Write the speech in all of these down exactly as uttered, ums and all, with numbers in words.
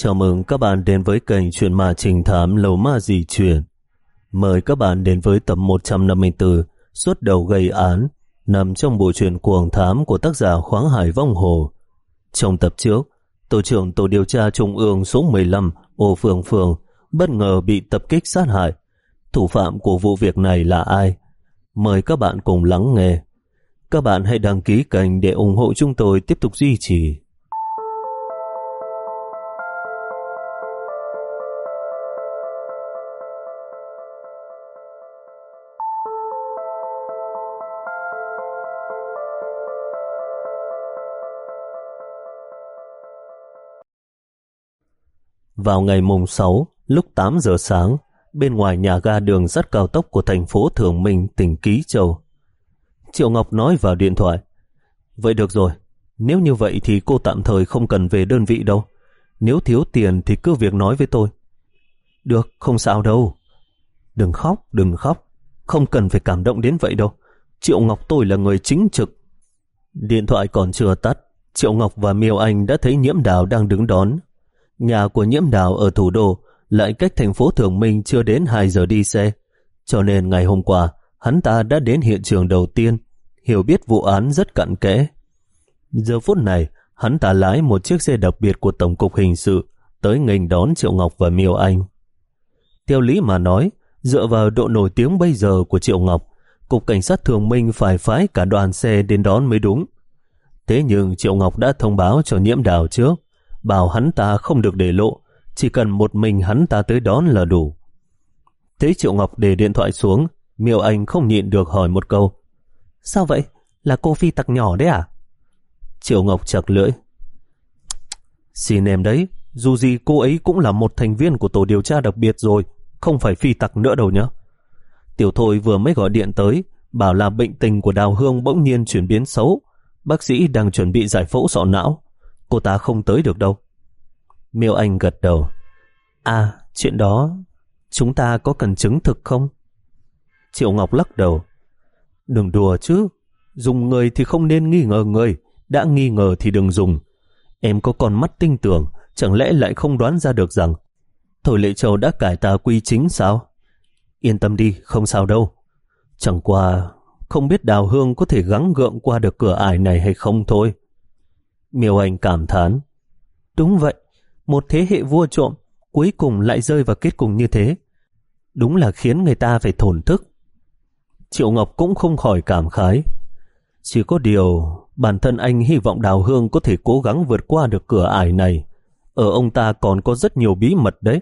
Chào mừng các bạn đến với kênh Chuyện Ma Trình Thám Lầu Ma Dị Chuyện. Mời các bạn đến với tập một trăm năm mươi tư Suốt Đầu Gây Án, nằm trong bộ truyện Cuồng Thám của tác giả Khoáng Hải Vong Hồ. Trong tập trước, tổ trưởng tổ điều tra trung ương số mười lăm Ô Phương Phương bất ngờ bị tập kích sát hại. Thủ phạm của vụ việc này là ai? Mời các bạn cùng lắng nghe. Các bạn hãy đăng ký kênh để ủng hộ chúng tôi tiếp tục duy trì. Vào ngày mùng sáu, lúc tám giờ sáng, bên ngoài nhà ga đường sắt cao tốc của thành phố Thường Minh, tỉnh Ký Châu, Triệu Ngọc nói vào điện thoại: "Vậy được rồi, nếu như vậy thì cô tạm thời không cần về đơn vị đâu. Nếu thiếu tiền thì cứ việc nói với tôi." "Được, không sao đâu." "Đừng khóc, đừng khóc. Không cần phải cảm động đến vậy đâu. Triệu Ngọc tôi là người chính trực." Điện thoại còn chưa tắt, Triệu Ngọc và Miêu Anh đã thấy Nhiễm Đào đang đứng đón. Nhà của Nhiễm Đào ở thủ đô, lại cách thành phố Thường Minh chưa đến hai giờ đi xe. Cho nên ngày hôm qua, hắn ta đã đến hiện trường đầu tiên, hiểu biết vụ án rất cặn kẽ. Giờ phút này, hắn ta lái một chiếc xe đặc biệt của Tổng cục Hình sự tới nghênh đón Triệu Ngọc và Miêu Anh. Theo lý mà nói, dựa vào độ nổi tiếng bây giờ của Triệu Ngọc, Cục Cảnh sát Thường Minh phải phái cả đoàn xe đến đón mới đúng. Thế nhưng Triệu Ngọc đã thông báo cho Nhiễm Đào trước, bảo hắn ta không được để lộ, chỉ cần một mình hắn ta tới đón là đủ. Thấy Triệu Ngọc để điện thoại xuống, Miêu Anh không nhịn được hỏi một câu: "Sao vậy? Là cô phi tặc nhỏ đấy à?" Triệu Ngọc chặt lưỡi: "Xin em đấy, dù gì cô ấy cũng là một thành viên của tổ điều tra đặc biệt rồi, không phải phi tặc nữa đâu nhá. Tiểu Thôi vừa mới gọi điện tới, bảo là bệnh tình của Đào Hương bỗng nhiên chuyển biến xấu, bác sĩ đang chuẩn bị giải phẫu sọ não, cô ta không tới được đâu." Miêu Anh gật đầu: "À, chuyện đó chúng ta có cần chứng thực không?" Triệu Ngọc lắc đầu: "Đừng đùa chứ, dùng người thì không nên nghi ngờ người, đã nghi ngờ thì đừng dùng. Em có con mắt tinh tưởng, chẳng lẽ lại không đoán ra được rằng Thôi Lệ Châu đã cải tà quy chính sao? Yên tâm đi, không sao đâu. Chẳng qua không biết Đào Hương có thể gắng gượng qua được cửa ải này hay không thôi." Miêu Anh cảm thán: "Đúng vậy, một thế hệ vua trộm cuối cùng lại rơi vào kết cục như thế, đúng là khiến người ta phải thổn thức." Triệu Ngọc cũng không khỏi cảm khái: "Chỉ có điều bản thân anh hy vọng Đào Hương có thể cố gắng vượt qua được cửa ải này. Ở ông ta còn có rất nhiều bí mật đấy."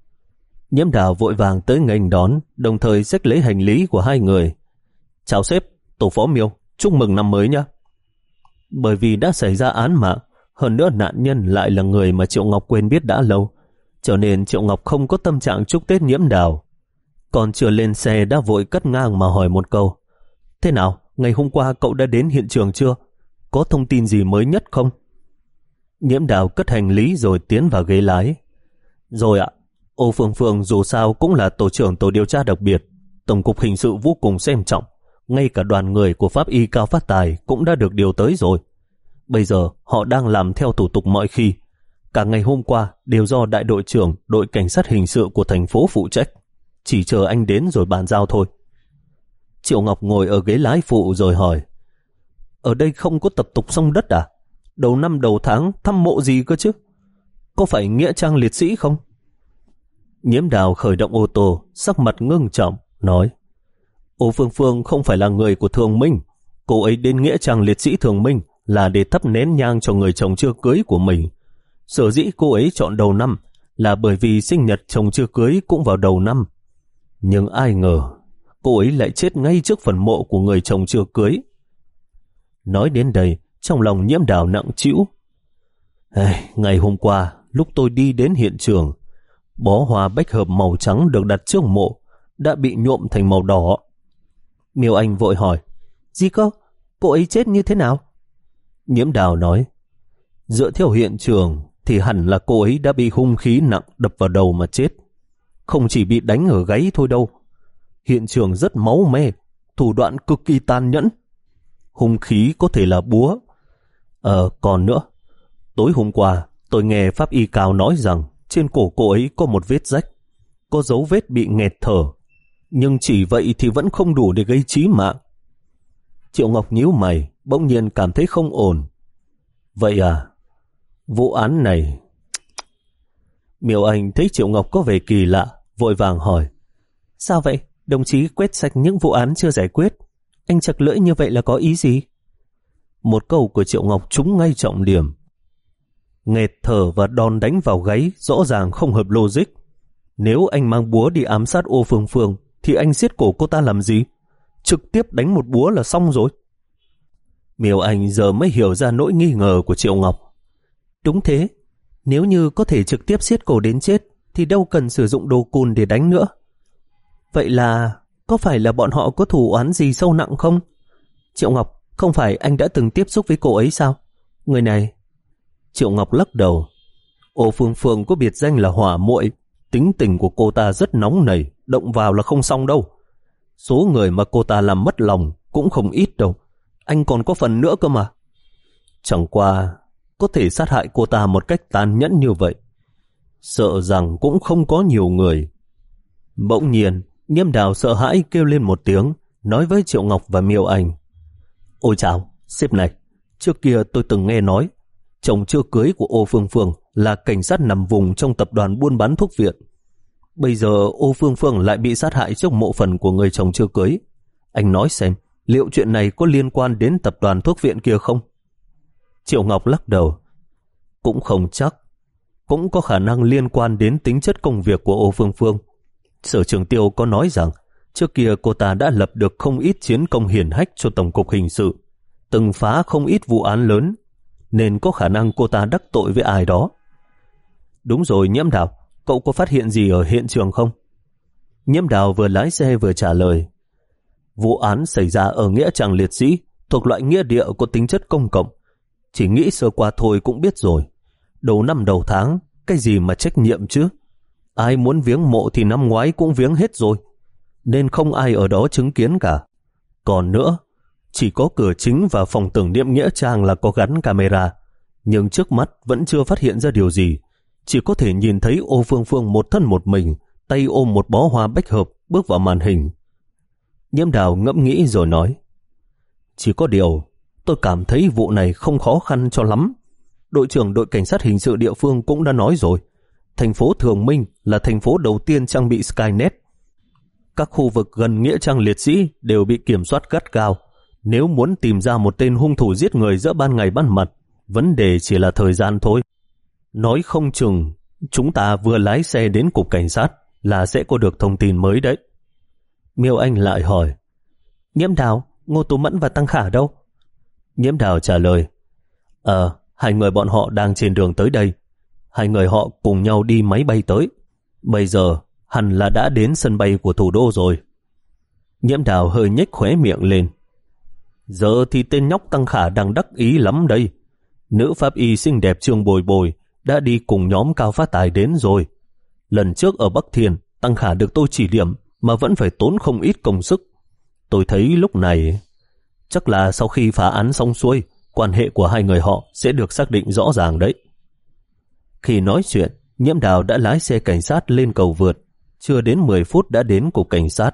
Nhiễm Đào vội vàng tới nghênh đón, đồng thời xách lấy hành lý của hai người. "Chào sếp, tổ phó Miêu, chúc mừng năm mới nhé." Bởi vì đã xảy ra án mạng, hơn nữa nạn nhân lại là người mà Triệu Ngọc quen biết đã lâu, cho nên Triệu Ngọc không có tâm trạng chúc Tết Nhiễm Đào. Còn chưa lên xe đã vội cắt ngang mà hỏi một câu: "Thế nào, ngày hôm qua cậu đã đến hiện trường chưa? Có thông tin gì mới nhất không?" Nhiễm Đào cất hành lý rồi tiến vào ghế lái. "Rồi ạ, Ô Phương Phương dù sao cũng là tổ trưởng tổ điều tra đặc biệt, Tổng cục Hình sự vô cùng xem trọng, ngay cả đoàn người của pháp y Cao Phát Tài cũng đã được điều tới rồi. Bây giờ họ đang làm theo thủ tục mọi khi. Cả ngày hôm qua đều do đại đội trưởng đội cảnh sát hình sự của thành phố phụ trách, chỉ chờ anh đến rồi bàn giao thôi." Triệu Ngọc ngồi ở ghế lái phụ rồi hỏi: "Ở đây không có tập tục xông đất à? Đầu năm đầu tháng thăm mộ gì cơ chứ? Có phải nghĩa trang liệt sĩ không?" Nhiễm Đào khởi động ô tô, sắc mặt ngưng trọng, nói: "Ô Phương Phương không phải là người của Thường Minh. Cô ấy đến nghĩa trang liệt sĩ Thường Minh là để thắp nén nhang cho người chồng chưa cưới của mình. Sở dĩ cô ấy chọn đầu năm là bởi vì sinh nhật chồng chưa cưới cũng vào đầu năm. Nhưng ai ngờ cô ấy lại chết ngay trước phần mộ của người chồng chưa cưới." Nói đến đây, trong lòng Nhiễm Đào nặng trĩu. Hey, ngày hôm qua, lúc tôi đi đến hiện trường, bó hoa bách hợp màu trắng được đặt trước mộ đã bị nhuộm thành màu đỏ." Miêu Anh vội hỏi: "Gì cơ? Cô ấy chết như thế nào?" Nhiễm Đào nói: "Dựa theo hiện trường thì hẳn là cô ấy đã bị hung khí nặng đập vào đầu mà chết. Không chỉ bị đánh ở gáy thôi đâu. Hiện trường rất máu me, thủ đoạn cực kỳ tàn nhẫn. Hung khí có thể là búa. Ờ, còn nữa, tối hôm qua Tôi nghe pháp y Cao nói rằng trên cổ cô ấy có một vết rách, có dấu vết bị nghẹt thở, nhưng chỉ vậy thì vẫn không đủ để gây chí mạng. Triệu Ngọc nhíu mày, bỗng nhiên cảm thấy không ổn. Vậy à, vụ án này... Miêu Anh thấy Triệu Ngọc có vẻ kỳ lạ, vội vàng hỏi. Sao vậy? Đồng chí quét sạch những vụ án chưa giải quyết. Anh chặt lưỡi như vậy là có ý gì? Một câu của Triệu Ngọc trúng ngay trọng điểm. Nghẹt thở và đòn đánh vào gáy rõ ràng không hợp logic. Nếu anh mang búa đi ám sát Ô Phương Phương thì anh giết cổ cô ta làm gì? Trực tiếp đánh một búa là xong rồi. Miêu Anh giờ mới hiểu ra nỗi nghi ngờ của Triệu Ngọc. Đúng thế, nếu như có thể trực tiếp giết cổ đến chết thì đâu cần sử dụng đồ cùn để đánh nữa. Vậy là có phải là bọn họ có thù oán gì sâu nặng không? Triệu Ngọc, không phải anh đã từng tiếp xúc với cô ấy sao? Người này... Triệu Ngọc lắc đầu. Ô Phương Phương có biệt danh là hỏa muội, tính tình của cô ta rất nóng nảy, động vào là không xong đâu. Số người mà cô ta làm mất lòng cũng không ít đâu. Anh còn có phần nữa cơ mà. Chẳng qua có thể sát hại cô ta một cách tàn nhẫn như vậy, sợ rằng cũng không có nhiều người. Bỗng nhiên, Nhiễm Đào sợ hãi kêu lên một tiếng, nói với Triệu Ngọc và Miêu Anh. Ôi chào, sếp này, trước kia tôi từng nghe nói chồng chưa cưới của Ô Phương Phương là cảnh sát nằm vùng trong tập đoàn buôn bán thuốc viện. Bây giờ Ô Phương Phương lại bị sát hại trước mộ phần của người chồng chưa cưới. Anh nói xem, liệu chuyện này có liên quan đến tập đoàn thuốc viện kia không? Triệu Ngọc lắc đầu. Cũng không chắc. Cũng có khả năng liên quan đến tính chất công việc của Ô Phương Phương. Sở trưởng Tiêu có nói rằng trước kia cô ta đã lập được không ít chiến công hiển hách cho Tổng cục Hình sự, từng phá không ít vụ án lớn, nên có khả năng cô ta đắc tội với ai đó. Đúng rồi Nhiễm Đào, cậu có phát hiện gì ở hiện trường không? Nhiễm Đào vừa lái xe vừa trả lời. Vụ án xảy ra ở Nghĩa Trang Liệt Sĩ, thuộc loại nghĩa địa có tính chất công cộng. Chỉ nghĩ sơ qua thôi cũng biết rồi. Đầu năm đầu tháng, cái gì mà trách nhiệm chứ? Ai muốn viếng mộ thì năm ngoái cũng viếng hết rồi, nên không ai ở đó chứng kiến cả. Còn nữa, chỉ có cửa chính và phòng tưởng niệm Nghĩa Trang là có gắn camera, nhưng trước mắt vẫn chưa phát hiện ra điều gì. Chỉ có thể nhìn thấy Ô Phương Phương một thân một mình, tay ôm một bó hoa bách hợp bước vào màn hình. Nhiễm Đào ngẫm nghĩ rồi nói. Chỉ có điều, tôi cảm thấy vụ này không khó khăn cho lắm. Đội trưởng đội cảnh sát hình sự địa phương cũng đã nói rồi, thành phố Thường Minh là thành phố đầu tiên trang bị Skynet. Các khu vực gần Nghĩa Trang Liệt Sĩ đều bị kiểm soát gắt gao. Nếu muốn tìm ra một tên hung thủ giết người giữa ban ngày ban mặt, vấn đề chỉ là thời gian thôi. Nói không chừng, chúng ta vừa lái xe đến cục cảnh sát là sẽ có được thông tin mới đấy. Miêu Anh lại hỏi. Nhiễm Đào, Ngô Tú Mẫn và Tăng Khả đâu? Nhiễm Đào trả lời. Ờ, hai người bọn họ đang trên đường tới đây. Hai người họ cùng nhau đi máy bay tới. Bây giờ hẳn là đã đến sân bay của thủ đô rồi. Nhiễm Đào hơi nhếch khóe miệng lên. Giờ thì tên nhóc Tăng Khả đang đắc ý lắm đây. Nữ pháp y xinh đẹp Trương Bồi Bồi đã đi cùng nhóm Cao Phát Tài đến rồi. Lần trước ở Bắc Thiên, Tăng Khả được tôi chỉ điểm mà vẫn phải tốn không ít công sức. Tôi thấy lúc này chắc là sau khi phá án xong xuôi, quan hệ của hai người họ sẽ được xác định rõ ràng đấy. Khi nói chuyện, Nhiễm Đào đã lái xe cảnh sát lên cầu vượt. Chưa đến mười phút đã đến cục cảnh sát.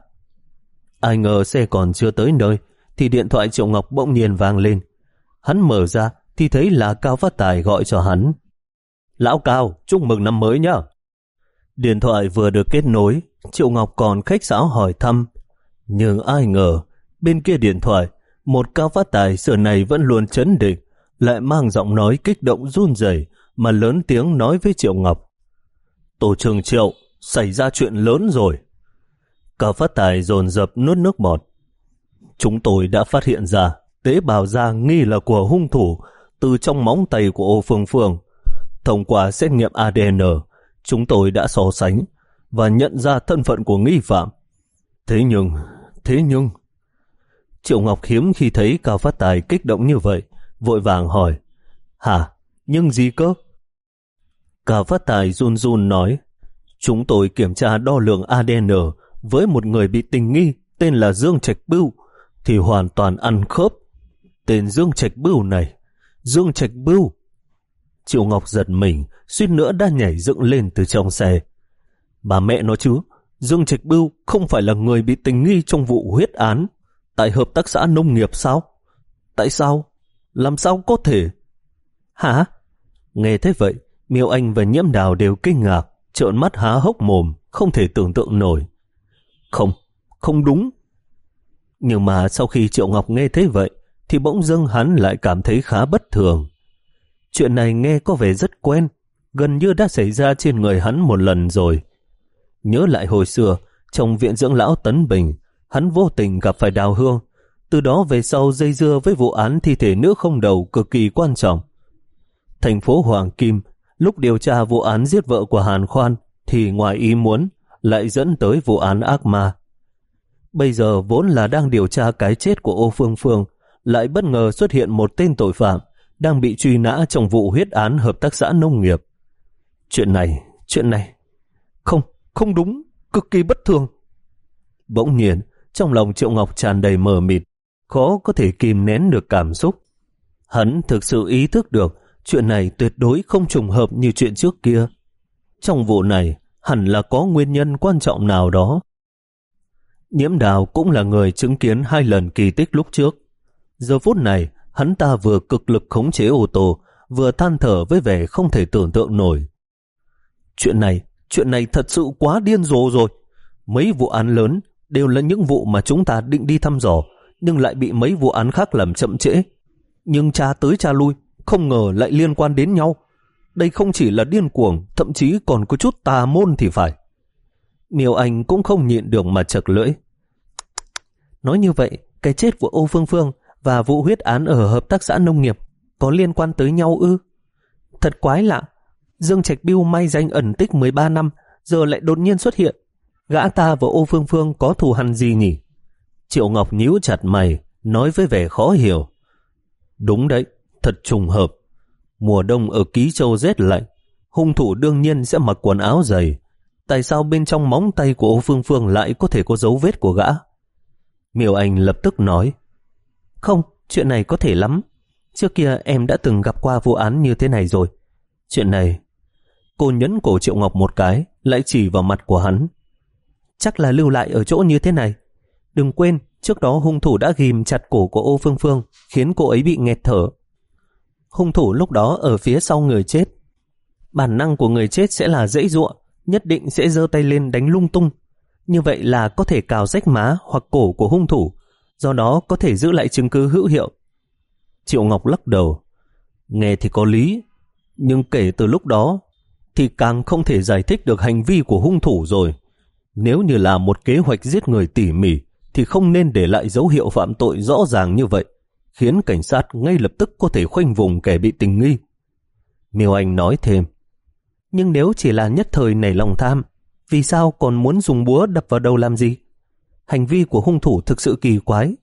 Ai ngờ xe còn chưa tới nơi thì điện thoại Triệu Ngọc bỗng nhiên vang lên. Hắn mở ra thì thấy là Cao Phát Tài gọi cho hắn. Lão Cao, chúc mừng năm mới nhá. Điện thoại vừa được kết nối, Triệu Ngọc còn khách sáo hỏi thăm. Nhưng ai ngờ, bên kia điện thoại, một Cao Phát Tài xưa này vẫn luôn trấn định, lại mang giọng nói kích động run rẩy mà lớn tiếng nói với Triệu Ngọc. Tổ trưởng Triệu, xảy ra chuyện lớn rồi. Cao Phát Tài dồn dập nuốt nước bọt. Chúng tôi đã phát hiện ra tế bào da nghi là của hung thủ từ trong móng tay của Ô Phương Phương. Thông qua xét nghiệm a đê en, chúng tôi đã so sánh và nhận ra thân phận của nghi phạm. Thế nhưng, thế nhưng... Triệu Ngọc hiếm khi thấy Cao Phát Tài kích động như vậy, vội vàng hỏi. Hả? Nhưng gì cơ? Cao Phát Tài run run nói. Chúng tôi kiểm tra đo lường a đê en với một người bị tình nghi tên là Dương Trạch Bưu thì hoàn toàn ăn khớp. Tên Dương Trạch Bưu này, Dương Trạch Bưu. Triệu Ngọc giật mình, suýt nữa đã nhảy dựng lên từ trong xe. Bà mẹ nó chứ, Dương Trạch Bưu không phải là người bị tình nghi trong vụ huyết án tại hợp tác xã nông nghiệp sao? Tại sao? Làm sao có thể? Hả? Nghe thế vậy, Miêu Anh và Nhiễm Đào đều kinh ngạc, trợn mắt há hốc mồm, không thể tưởng tượng nổi. Không, không đúng. Nhưng mà sau khi Triệu Ngọc nghe thế vậy, thì bỗng dưng hắn lại cảm thấy khá bất thường. Chuyện này nghe có vẻ rất quen, gần như đã xảy ra trên người hắn một lần rồi. Nhớ lại hồi xưa, trong viện dưỡng lão Tấn Bình, hắn vô tình gặp phải Đào Hương, từ đó về sau dây dưa với vụ án thi thể nữ không đầu cực kỳ quan trọng. Thành phố Hoàng Kim, lúc điều tra vụ án giết vợ của Hàn Khoan, thì ngoài ý muốn lại dẫn tới vụ án ác ma. Bây giờ vốn là đang điều tra cái chết của Ô Phương Phương, lại bất ngờ xuất hiện một tên tội phạm đang bị truy nã trong vụ huyết án hợp tác xã nông nghiệp. Chuyện này, chuyện này, không, không đúng, cực kỳ bất thường. Bỗng nhiên, trong lòng Triệu Ngọc tràn đầy mờ mịt, khó có thể kìm nén được cảm xúc. Hắn thực sự ý thức được chuyện này tuyệt đối không trùng hợp như chuyện trước kia. Trong vụ này, hẳn là có nguyên nhân quan trọng nào đó. Nhiễm Đào cũng là người chứng kiến hai lần kỳ tích lúc trước. Giờ phút này, hắn ta vừa cực lực khống chế ô tô, vừa than thở với vẻ không thể tưởng tượng nổi. Chuyện này, chuyện này thật sự quá điên rồ rồi. Mấy vụ án lớn đều là những vụ mà chúng ta định đi thăm dò, nhưng lại bị mấy vụ án khác làm chậm trễ. Nhưng tra tới tra lui, không ngờ lại liên quan đến nhau. Đây không chỉ là điên cuồng, thậm chí còn có chút tà môn thì phải. Miêu Anh cũng không nhịn được mà chật lưỡi. Nói như vậy, cái chết của Ô Phương Phương và vụ huyết án ở hợp tác xã nông nghiệp có liên quan tới nhau ư? Thật quái lạ, Dương Trạch Bưu may danh ẩn tích mười ba năm, giờ lại đột nhiên xuất hiện. Gã ta và Ô Phương Phương có thù hằn gì nhỉ? Triệu Ngọc nhíu chặt mày, nói với vẻ khó hiểu. Đúng đấy, thật trùng hợp. Mùa đông ở Ký Châu rét lạnh, hung thủ đương nhiên sẽ mặc quần áo dày. Tại sao bên trong móng tay của Ô Phương Phương lại có thể có dấu vết của gã? Miêu Anh lập tức nói. Không, chuyện này có thể lắm. Trước kia em đã từng gặp qua vụ án như thế này rồi. Chuyện này... Cô nhấn cổ Triệu Ngọc một cái, lại chỉ vào mặt của hắn. Chắc là lưu lại ở chỗ như thế này. Đừng quên, trước đó hung thủ đã ghim chặt cổ của Ô Phương Phương, khiến cô ấy bị nghẹt thở. Hung thủ lúc đó ở phía sau người chết. Bản năng của người chết sẽ là giãy giụa, nhất định sẽ giơ tay lên đánh lung tung. Như vậy là có thể cào rách má hoặc cổ của hung thủ, do đó có thể giữ lại chứng cứ hữu hiệu. Triệu Ngọc lắc đầu. Nghe thì có lý, nhưng kể từ lúc đó thì càng không thể giải thích được hành vi của hung thủ rồi. Nếu như là một kế hoạch giết người tỉ mỉ thì không nên để lại dấu hiệu phạm tội rõ ràng như vậy, khiến cảnh sát ngay lập tức có thể khoanh vùng kẻ bị tình nghi. Miêu Anh nói thêm. Nhưng nếu chỉ là nhất thời nảy lòng tham, vì sao còn muốn dùng búa đập vào đầu làm gì? Hành vi của hung thủ thực sự kỳ quái.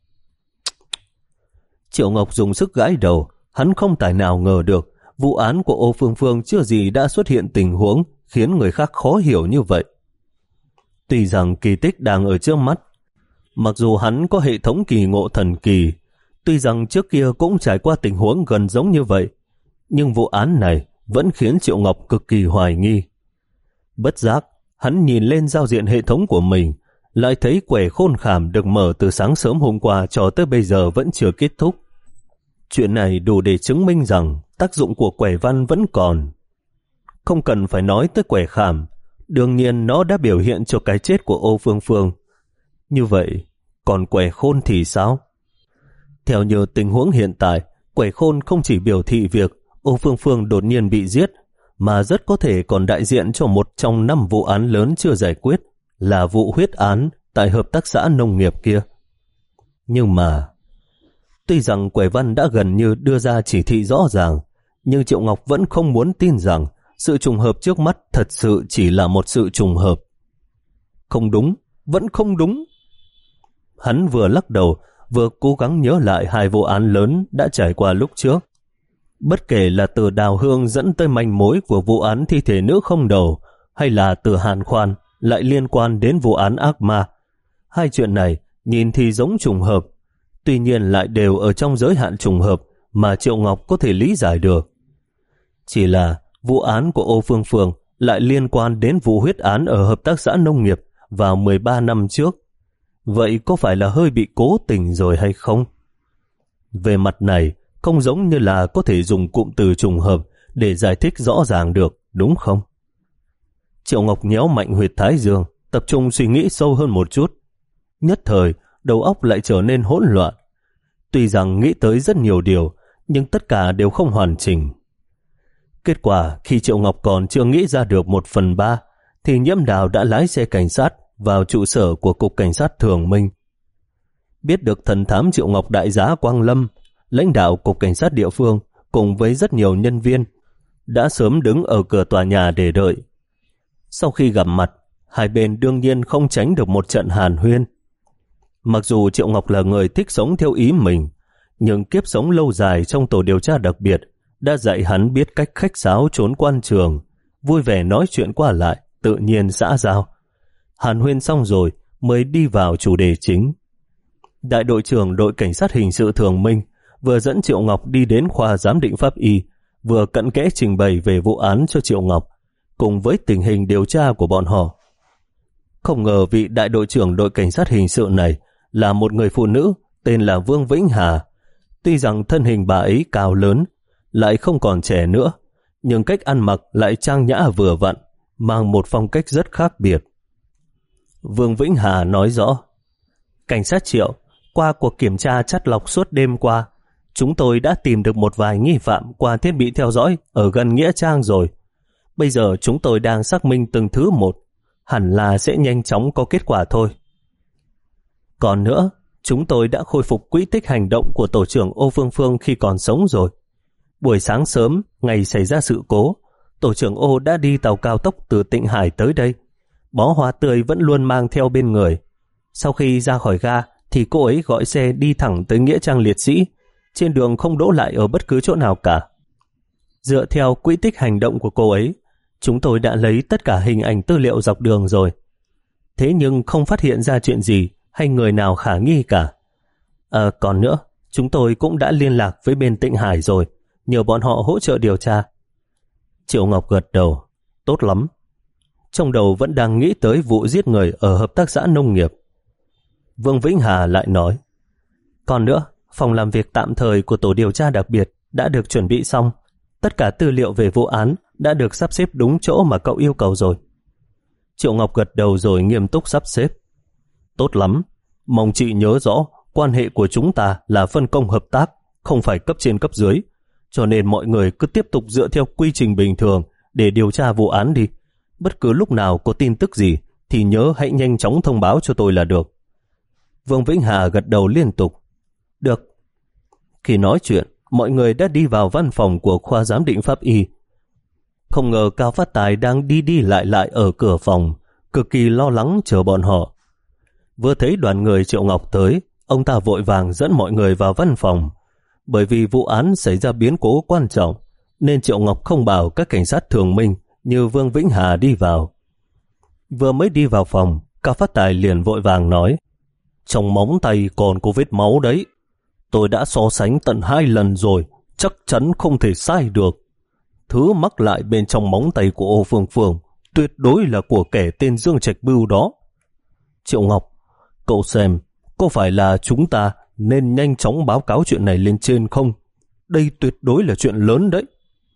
Triệu Ngọc dùng sức gãi đầu, hắn không tài nào ngờ được vụ án của Ô Phương Phương chưa gì đã xuất hiện tình huống khiến người khác khó hiểu như vậy. Tuy rằng kỳ tích đang ở trước mắt, mặc dù hắn có hệ thống kỳ ngộ thần kỳ, tuy rằng trước kia cũng trải qua tình huống gần giống như vậy, nhưng vụ án này vẫn khiến Triệu Ngọc cực kỳ hoài nghi. Bất giác, hắn nhìn lên giao diện hệ thống của mình, lại thấy quẻ khôn khảm được mở từ sáng sớm hôm qua cho tới bây giờ vẫn chưa kết thúc. Chuyện này đủ để chứng minh rằng tác dụng của quẻ văn vẫn còn. Không cần phải nói tới quẻ khảm, đương nhiên nó đã biểu hiện cho cái chết của Ô Phương Phương. Như vậy, còn quẻ khôn thì sao? Theo như tình huống hiện tại, quẻ khôn không chỉ biểu thị việc Ô Phương Phương đột nhiên bị giết, mà rất có thể còn đại diện cho một trong năm vụ án lớn chưa giải quyết, là vụ huyết án tại hợp tác xã nông nghiệp kia. Nhưng mà, tuy rằng quẻ văn đã gần như đưa ra chỉ thị rõ ràng, nhưng Triệu Ngọc vẫn không muốn tin rằng sự trùng hợp trước mắt thật sự chỉ là một sự trùng hợp. Không đúng, vẫn không đúng. Hắn vừa lắc đầu, vừa cố gắng nhớ lại hai vụ án lớn đã trải qua lúc trước. Bất kể là từ Đào Hương dẫn tới manh mối của vụ án thi thể nữ không đầu, hay là từ Hàn Khoan lại liên quan đến vụ án ác ma, hai chuyện này nhìn thì giống trùng hợp, tuy nhiên lại đều ở trong giới hạn trùng hợp mà Triệu Ngọc có thể lý giải được. Chỉ là vụ án của Ô Phương Phương lại liên quan đến vụ huyết án ở hợp tác xã nông nghiệp vào mười ba năm trước. Vậy có phải là hơi bị cố tình rồi hay không? Về mặt này, không giống như là có thể dùng cụm từ trùng hợp để giải thích rõ ràng được, đúng không? Triệu Ngọc nhéo mạnh huyệt thái dương, tập trung suy nghĩ sâu hơn một chút. Nhất thời, đầu óc lại trở nên hỗn loạn. Tuy rằng nghĩ tới rất nhiều điều, nhưng tất cả đều không hoàn chỉnh. Kết quả, khi Triệu Ngọc còn chưa nghĩ ra được một phần ba, thì Nhiễm Đào đã lái xe cảnh sát vào trụ sở của Cục Cảnh sát Thường Minh. Biết được thần thám Triệu Ngọc đại giá Quang Lâm, lãnh đạo Cục Cảnh sát địa phương cùng với rất nhiều nhân viên đã sớm đứng ở cửa tòa nhà để đợi. Sau khi gặp mặt, hai bên đương nhiên không tránh được một trận hàn huyên. Mặc dù Triệu Ngọc là người thích sống theo ý mình, nhưng kiếp sống lâu dài trong tổ điều tra đặc biệt đã dạy hắn biết cách khách sáo trốn quan trường, vui vẻ nói chuyện qua lại, tự nhiên xã giao. Hàn huyên xong rồi mới đi vào chủ đề chính. Đại đội trưởng đội cảnh sát hình sự Thường Minh vừa dẫn Triệu Ngọc đi đến khoa giám định pháp y, vừa cặn kẽ trình bày về vụ án cho Triệu Ngọc, cùng với tình hình điều tra của bọn họ. Không ngờ vị đại đội trưởng đội cảnh sát hình sự này là một người phụ nữ tên là Vương Vĩnh Hà. Tuy rằng thân hình bà ấy cao lớn, lại không còn trẻ nữa, nhưng cách ăn mặc lại trang nhã vừa vặn, mang một phong cách rất khác biệt. Vương Vĩnh Hà nói rõ: Cảnh sát Triệu, qua cuộc kiểm tra chắt lọc suốt đêm qua, chúng tôi đã tìm được một vài nghi phạm qua thiết bị theo dõi ở gần Nghĩa Trang rồi. Bây giờ chúng tôi đang xác minh từng thứ một, hẳn là sẽ nhanh chóng có kết quả thôi. Còn nữa, chúng tôi đã khôi phục quỹ tích hành động của tổ trưởng Ô Phương Phương khi còn sống rồi. Buổi sáng sớm, ngày xảy ra sự cố, tổ trưởng Ô đã đi tàu cao tốc từ Tịnh Hải tới đây. Bó hoa tươi vẫn luôn mang theo bên người. Sau khi ra khỏi ga, thì cô ấy gọi xe đi thẳng tới Nghĩa Trang Liệt Sĩ, trên đường không đỗ lại ở bất cứ chỗ nào cả. Dựa theo quỹ tích hành động của cô ấy, chúng tôi đã lấy tất cả hình ảnh tư liệu dọc đường rồi. Thế nhưng không phát hiện ra chuyện gì hay người nào khả nghi cả. À, còn nữa, chúng tôi cũng đã liên lạc với bên Tịnh Hải rồi, nhờ bọn họ hỗ trợ điều tra. Triệu Ngọc gật đầu. Tốt lắm. Trong đầu vẫn đang nghĩ tới vụ giết người ở hợp tác xã nông nghiệp. Vương Vĩnh Hà lại nói: Còn nữa, phòng làm việc tạm thời của tổ điều tra đặc biệt đã được chuẩn bị xong. Tất cả tư liệu về vụ án đã được sắp xếp đúng chỗ mà cậu yêu cầu rồi. Triệu Ngọc gật đầu rồi nghiêm túc sắp xếp. Tốt lắm. Mong chị nhớ rõ, quan hệ của chúng ta là phân công hợp tác, không phải cấp trên cấp dưới. Cho nên mọi người cứ tiếp tục dựa theo quy trình bình thường để điều tra vụ án đi. Bất cứ lúc nào có tin tức gì thì nhớ hãy nhanh chóng thông báo cho tôi là được. Vương Vĩnh Hà gật đầu liên tục. Được. Khi nói chuyện, mọi người đã đi vào văn phòng của khoa giám định pháp y. Không ngờ Cao Phát Tài đang đi đi lại lại ở cửa phòng, cực kỳ lo lắng chờ bọn họ. Vừa thấy đoàn người Triệu Ngọc tới, ông ta vội vàng dẫn mọi người vào văn phòng. Bởi vì vụ án xảy ra biến cố quan trọng, nên Triệu Ngọc không bảo các cảnh sát Thường Minh như Vương Vĩnh Hà đi vào. Vừa mới đi vào phòng, Cao Phát Tài liền vội vàng nói: Trong móng tay còn có vết máu đấy. Tôi đã so sánh tận hai lần rồi, chắc chắn không thể sai được. Thứ mắc lại bên trong móng tay của Ô Phương Phương tuyệt đối là của kẻ tên Dương Trạch Bưu đó. Triệu Ngọc, cậu xem, có phải là chúng ta nên nhanh chóng báo cáo chuyện này lên trên không? Đây tuyệt đối là chuyện lớn đấy.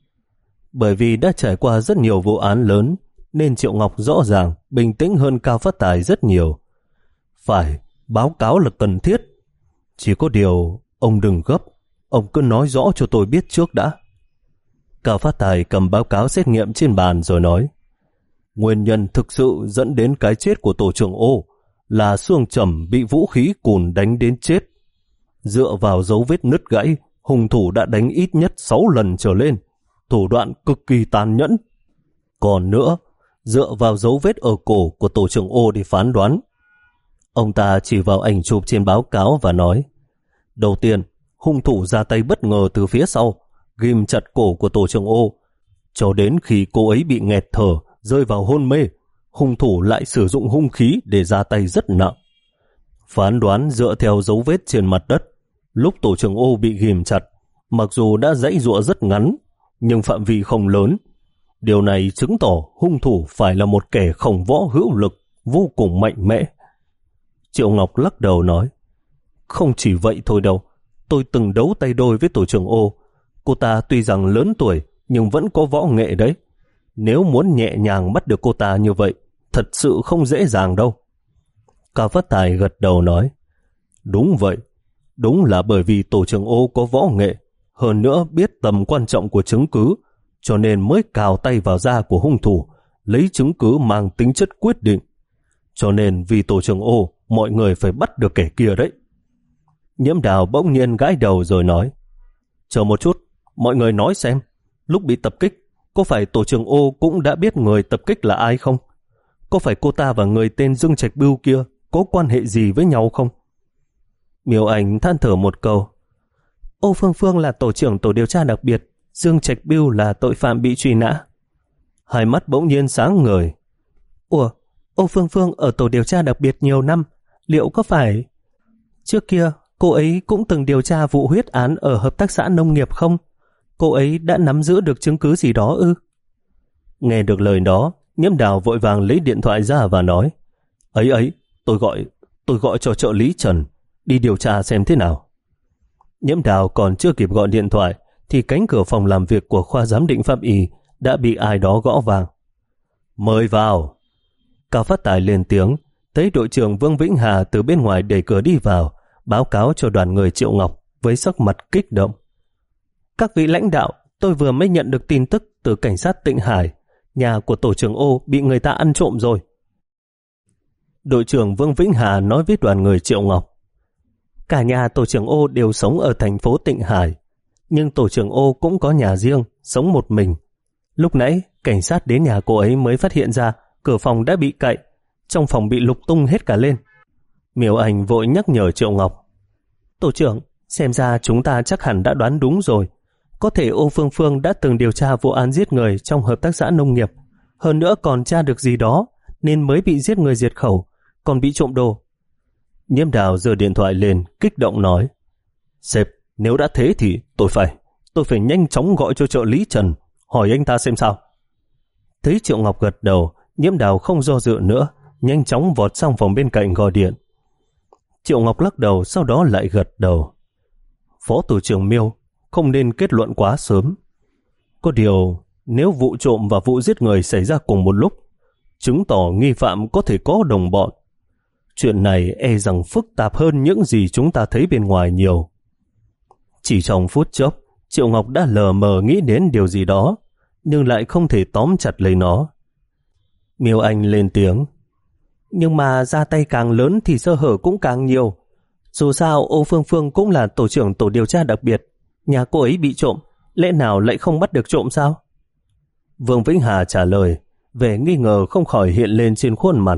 Bởi vì đã trải qua rất nhiều vụ án lớn, nên Triệu Ngọc rõ ràng bình tĩnh hơn Cao Phát Tài rất nhiều. Phải, báo cáo là cần thiết. Chỉ có điều, ông đừng gấp, ông cứ nói rõ cho tôi biết trước đã. Cao Phát Tài cầm báo cáo xét nghiệm trên bàn rồi nói: Nguyên nhân thực sự dẫn đến cái chết của tổ trưởng Ô là xương trầm bị vũ khí cùn đánh đến chết. Dựa vào dấu vết nứt gãy, hung thủ đã đánh ít nhất sáu lần trở lên, thủ đoạn cực kỳ tàn nhẫn. Còn nữa, dựa vào dấu vết ở cổ của tổ trưởng Ô để phán đoán. Ông ta chỉ vào ảnh chụp trên báo cáo và nói: Đầu tiên, hung thủ ra tay bất ngờ từ phía sau, ghim chặt cổ của tổ trưởng Ô. Cho đến khi cô ấy bị nghẹt thở, rơi vào hôn mê, hung thủ lại sử dụng hung khí để ra tay rất nặng. Phán đoán dựa theo dấu vết trên mặt đất, lúc tổ trưởng Ô bị ghim chặt, mặc dù đã giãy giụa rất ngắn, nhưng phạm vi không lớn. Điều này chứng tỏ hung thủ phải là một kẻ khổng võ hữu lực, vô cùng mạnh mẽ. Triệu Ngọc lắc đầu nói, không chỉ vậy thôi đâu. Tôi từng đấu tay đôi với tổ trưởng Ô. Cô ta tuy rằng lớn tuổi, nhưng vẫn có võ nghệ đấy. Nếu muốn nhẹ nhàng bắt được cô ta như vậy, thật sự không dễ dàng đâu. Cao Phát Tài gật đầu nói, đúng vậy. Đúng là bởi vì tổ trưởng Ô có võ nghệ, hơn nữa biết tầm quan trọng của chứng cứ, cho nên mới cào tay vào da của hung thủ, lấy chứng cứ mang tính chất quyết định. Cho nên vì tổ trưởng Ô, mọi người phải bắt được kẻ kia đấy. Nhiễm Đào bỗng nhiên gãi đầu rồi nói, chờ một chút, mọi người nói xem, lúc bị tập kích, có phải tổ trưởng Ô cũng đã biết người tập kích là ai không? Có phải cô ta và người tên Dương Trạch Bưu kia có quan hệ gì với nhau không? Miêu Anh than thở một câu, Ô Phương Phương là tổ trưởng tổ điều tra đặc biệt, Dương Trạch Bưu là tội phạm bị truy nã. Hai mắt bỗng nhiên sáng ngời. Ủa, Ô Phương Phương ở tổ điều tra đặc biệt nhiều năm, liệu có phải... Trước kia, cô ấy cũng từng điều tra vụ huyết án ở hợp tác xã nông nghiệp không? Cô ấy đã nắm giữ được chứng cứ gì đó ư? Nghe được lời đó, Nhiễm Đào vội vàng lấy điện thoại ra và nói, ấy ấy, tôi gọi, tôi gọi cho trợ lý Trần, đi điều tra xem thế nào. Nhiễm Đào còn chưa kịp gọi điện thoại, thì cánh cửa phòng làm việc của khoa giám định pháp y đã bị ai đó gõ vang. Mời vào. Cao Phát Tài lên tiếng, thấy đội trưởng Vương Vĩnh Hà từ bên ngoài đẩy cửa đi vào, báo cáo cho đoàn người Triệu Ngọc với sắc mặt kích động. Các vị lãnh đạo, tôi vừa mới nhận được tin tức từ cảnh sát Tịnh Hải, nhà của tổ trưởng Ô bị người ta ăn trộm rồi. Đội trưởng Vương Vĩnh Hà nói với đoàn người Triệu Ngọc, cả nhà tổ trưởng Ô đều sống ở thành phố Tịnh Hải, nhưng tổ trưởng Ô cũng có nhà riêng, sống một mình. Lúc nãy, cảnh sát đến nhà cô ấy mới phát hiện ra cửa phòng đã bị cậy, trong phòng bị lục tung hết cả lên. Miêu Anh vội nhắc nhở Triệu Ngọc, tổ trưởng, xem ra chúng ta chắc hẳn đã đoán đúng rồi. Có thể Ô Phương Phương đã từng điều tra vụ án giết người trong hợp tác xã nông nghiệp, hơn nữa còn tra được gì đó, nên mới bị giết người diệt khẩu, còn bị trộm đồ. Nhiễm Đào giơ điện thoại lên, kích động nói, sếp, nếu đã thế thì tôi phải, tôi phải nhanh chóng gọi cho trợ lý Trần, hỏi anh ta xem sao. Thấy Triệu Ngọc gật đầu, Nhiễm Đào không do dự nữa, nhanh chóng vọt sang phòng bên cạnh gọi điện. Triệu Ngọc lắc đầu, sau đó lại gật đầu. Phó tổ trưởng Miêu, không nên kết luận quá sớm. Có điều, nếu vụ trộm và vụ giết người xảy ra cùng một lúc, chứng tỏ nghi phạm có thể có đồng bọn. Chuyện này e rằng phức tạp hơn những gì chúng ta thấy bên ngoài nhiều. Chỉ trong phút chốc, Triệu Ngọc đã lờ mờ nghĩ đến điều gì đó, nhưng lại không thể tóm chặt lấy nó. Miêu Anh lên tiếng, nhưng mà ra tay càng lớn thì sơ hở cũng càng nhiều. Dù sao Ô Phương Phương cũng là tổ trưởng tổ điều tra đặc biệt, nhà cô ấy bị trộm, lẽ nào lại không bắt được trộm sao? Vương Vĩnh Hà trả lời, vẻ nghi ngờ không khỏi hiện lên trên khuôn mặt.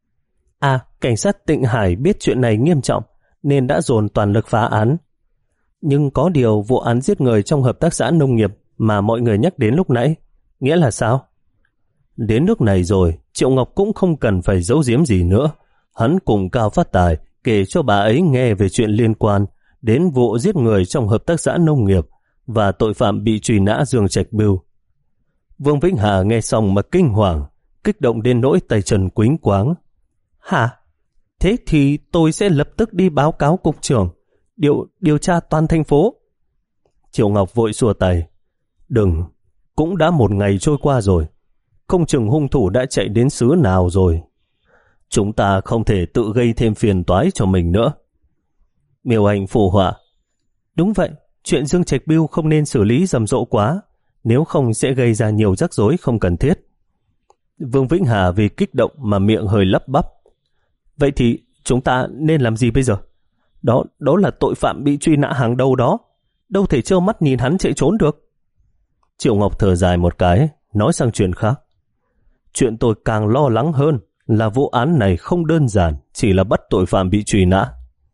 À, cảnh sát Tịnh Hải biết chuyện này nghiêm trọng nên đã dồn toàn lực phá án. Nhưng có điều vụ án giết người trong hợp tác xã nông nghiệp mà mọi người nhắc đến lúc nãy, nghĩa là sao? Đến nước này rồi, Triệu Ngọc cũng không cần phải giấu giếm gì nữa. Hắn cùng Cao Phát Tài kể cho bà ấy nghe về chuyện liên quan đến vụ giết người trong hợp tác xã nông nghiệp và tội phạm bị truy nã Dương Trạch Bưu. Vương Vĩnh Hà nghe xong mà kinh hoàng, kích động đến nỗi tay chân quýnh quáng. Hả? Thế thì tôi sẽ lập tức đi báo cáo cục trưởng, điều, điều tra toàn thành phố. Triệu Ngọc vội xua tay. Đừng, cũng đã một ngày trôi qua rồi. Không chừng hung thủ đã chạy đến xứ nào rồi. Chúng ta không thể tự gây thêm phiền toái cho mình nữa. Miêu Anh phụ họa. Đúng vậy, chuyện Dương Trạch Bưu không nên xử lý rầm rộ quá, nếu không sẽ gây ra nhiều rắc rối không cần thiết. Vương Vĩnh Hà vì kích động mà miệng hơi lắp bắp. Vậy thì chúng ta nên làm gì bây giờ? Đó, đó là tội phạm bị truy nã hàng đầu đó, đâu thể trơ mắt nhìn hắn chạy trốn được. Triệu Ngọc thở dài một cái, nói sang chuyện khác. Chuyện tôi càng lo lắng hơn là vụ án này không đơn giản chỉ là bắt tội phạm bị truy nã.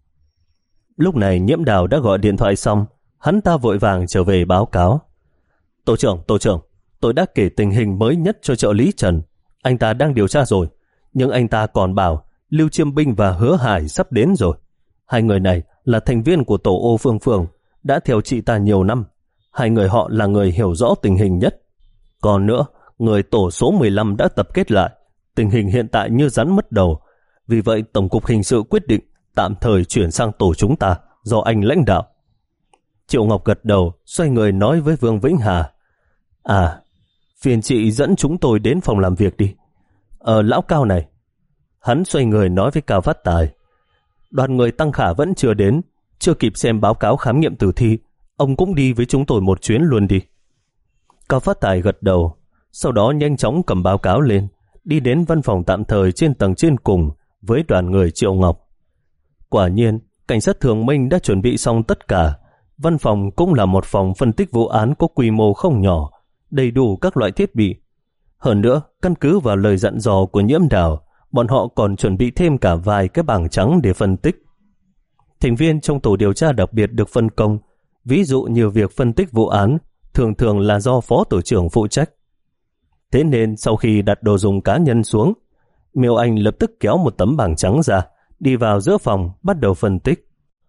Lúc này Nhiễm Đào đã gọi điện thoại xong, hắn ta vội vàng trở về báo cáo. Tổ trưởng, tổ trưởng, tôi đã kể tình hình mới nhất cho trợ lý Trần. Anh ta đang điều tra rồi, nhưng anh ta còn bảo Lưu Chiêm Binh và Hứa Hải sắp đến rồi. Hai người này là thành viên của tổ Ô Phương Phương, đã theo chị ta nhiều năm. Hai người họ là người hiểu rõ tình hình nhất. Còn nữa, người tổ số mười lăm đã tập kết lại. Tình hình hiện tại như rắn mất đầu. Vì vậy Tổng cục Hình sự quyết định tạm thời chuyển sang tổ chúng ta do anh lãnh đạo. Triệu Ngọc gật đầu, xoay người nói với Vương Vĩnh Hà. À, phiền chị dẫn chúng tôi đến phòng làm việc đi. Ờ, lão Cao này. Hắn xoay người nói với Cao Phát Tài. Đoàn người Tăng Khả vẫn chưa đến, chưa kịp xem báo cáo khám nghiệm tử thi. Ông cũng đi với chúng tôi một chuyến luôn đi. Cao Phát Tài gật đầu, sau đó nhanh chóng cầm báo cáo lên, đi đến văn phòng tạm thời trên tầng trên cùng với đoàn người Triệu Ngọc. Quả nhiên, cảnh sát Thường Minh đã chuẩn bị xong tất cả. Văn phòng cũng là một phòng phân tích vụ án có quy mô không nhỏ, đầy đủ các loại thiết bị. Hơn nữa, căn cứ vào lời dặn dò của Nhiễm Đào, bọn họ còn chuẩn bị thêm cả vài cái bảng trắng để phân tích. Thành viên trong tổ điều tra đặc biệt được phân công, ví dụ như việc phân tích vụ án, thường thường là do phó tổ trưởng phụ trách. Thế nên sau khi đặt đồ dùng cá nhân xuống, Miêu Anh lập tức kéo một tấm bảng trắng ra, đi vào giữa phòng, bắt đầu phân tích.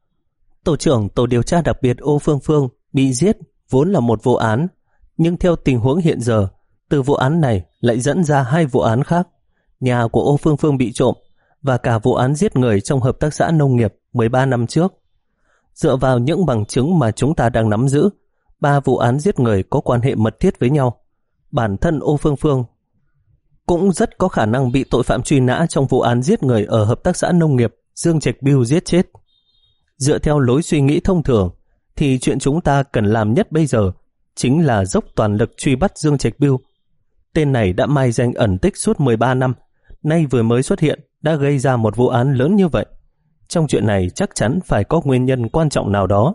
Tổ trưởng tổ điều tra đặc biệt Ô Phương Phương bị giết vốn là một vụ án, nhưng theo tình huống hiện giờ, từ vụ án này lại dẫn ra hai vụ án khác. Nhà của Ô Phương Phương bị trộm và cả vụ án giết người trong hợp tác xã nông nghiệp mười ba năm trước. Dựa vào những bằng chứng mà chúng ta đang nắm giữ, ba vụ án giết người có quan hệ mật thiết với nhau. Bản thân Ô Phương Phương cũng rất có khả năng bị tội phạm truy nã trong vụ án giết người ở hợp tác xã nông nghiệp Dương Trạch Biêu giết chết. Dựa theo lối suy nghĩ thông thường, thì chuyện chúng ta cần làm nhất bây giờ chính là dốc toàn lực truy bắt Dương Trạch Biêu. Tên này đã mai danh ẩn tích suốt mười ba năm, nay vừa mới xuất hiện đã gây ra một vụ án lớn như vậy. Trong chuyện này chắc chắn phải có nguyên nhân quan trọng nào đó.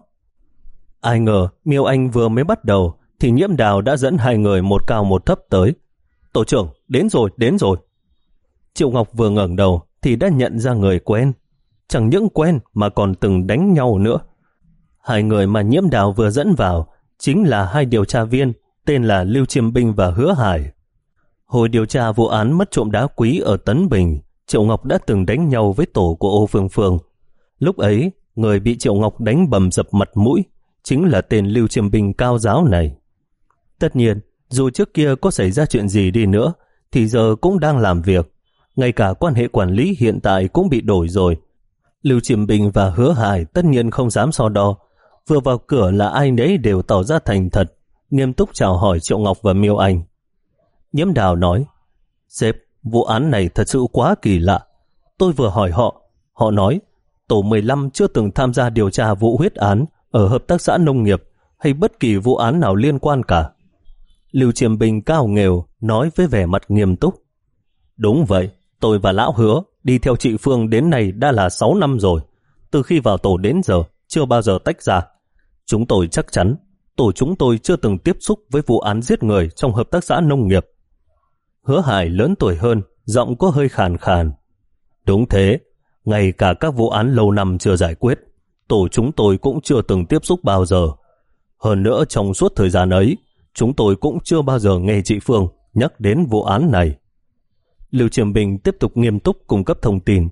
Ai ngờ Miêu Anh vừa mới bắt đầu thì Nhiễm Đào đã dẫn hai người một cao một thấp tới. Tổ trưởng, đến rồi, đến rồi. Triệu Ngọc vừa ngẩng đầu thì đã nhận ra người quen. Chẳng những quen mà còn từng đánh nhau nữa. Hai người mà Nhiễm Đào vừa dẫn vào chính là hai điều tra viên tên là Lưu Chiêm Binh và Hứa Hải. Hồi điều tra vụ án mất trộm đá quý ở Tấn Bình, Triệu Ngọc đã từng đánh nhau với tổ của Ô Phương Phương. Lúc ấy, người bị Triệu Ngọc đánh bầm dập mặt mũi chính là tên Lưu Chiêm Binh cao giáo này. Tất nhiên, dù trước kia có xảy ra chuyện gì đi nữa, thì giờ cũng đang làm việc. Ngay cả quan hệ quản lý hiện tại cũng bị đổi rồi. Lưu Chiêm Binh và Hứa Hải tất nhiên không dám so đo. Vừa vào cửa là ai nấy đều tỏ ra thành thật, nghiêm túc chào hỏi Triệu Ngọc và Miêu Anh. Nhiễm Đào nói, sếp, vụ án này thật sự quá kỳ lạ. Tôi vừa hỏi họ, họ nói tổ mười lăm chưa từng tham gia điều tra vụ huyết án ở hợp tác xã nông nghiệp hay bất kỳ vụ án nào liên quan cả. Lưu Chiêm Binh cao nghèo nói với vẻ mặt nghiêm túc. Đúng vậy, tôi và lão Hứa đi theo chị Phương đến nay đã là sáu năm rồi. Từ khi vào tổ đến giờ chưa bao giờ tách ra. Chúng tôi chắc chắn tổ chúng tôi chưa từng tiếp xúc với vụ án giết người trong hợp tác xã nông nghiệp. Hứa Hải lớn tuổi hơn, giọng có hơi khàn khàn. Đúng thế, ngay cả các vụ án lâu năm chưa giải quyết, tổ chúng tôi cũng chưa từng tiếp xúc bao giờ. Hơn nữa trong suốt thời gian ấy, chúng tôi cũng chưa bao giờ nghe chị Phương nhắc đến vụ án này. Lưu Chiêm Bình tiếp tục nghiêm túc cung cấp thông tin.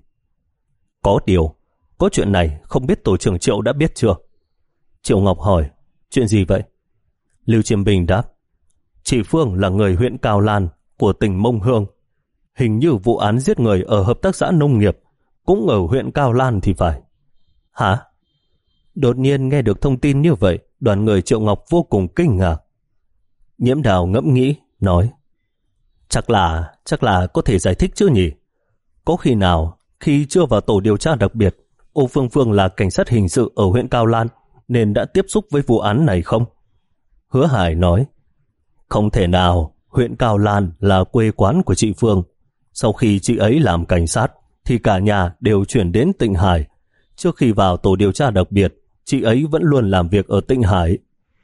Có điều, có chuyện này không biết tổ trưởng Triệu đã biết chưa? Triệu Ngọc hỏi, chuyện gì vậy? Lưu Chiêm Bình đáp, chị Phương là người huyện Cao Lan của tỉnh Mông Hương. Hình như vụ án giết người ở hợp tác xã nông nghiệp cũng ở huyện Cao Lan thì phải. Hả? Đột nhiên nghe được thông tin như vậy, đoàn người Triệu Ngọc vô cùng kinh ngạc. Nhiễm Đào ngẫm nghĩ, nói, chắc là, chắc là có thể giải thích chứ nhỉ? Có khi nào, khi chưa vào tổ điều tra đặc biệt, Ô Phương Phương là cảnh sát hình sự ở huyện Cao Lan nên đã tiếp xúc với vụ án này không? Hứa Hải nói, không thể nào, huyện Cao Lan là quê quán của chị Phương. Sau khi chị ấy làm cảnh sát, thì cả nhà đều chuyển đến Tịnh Hải. Trước khi vào tổ điều tra đặc biệt, chị ấy vẫn luôn làm việc ở Tịnh Hải.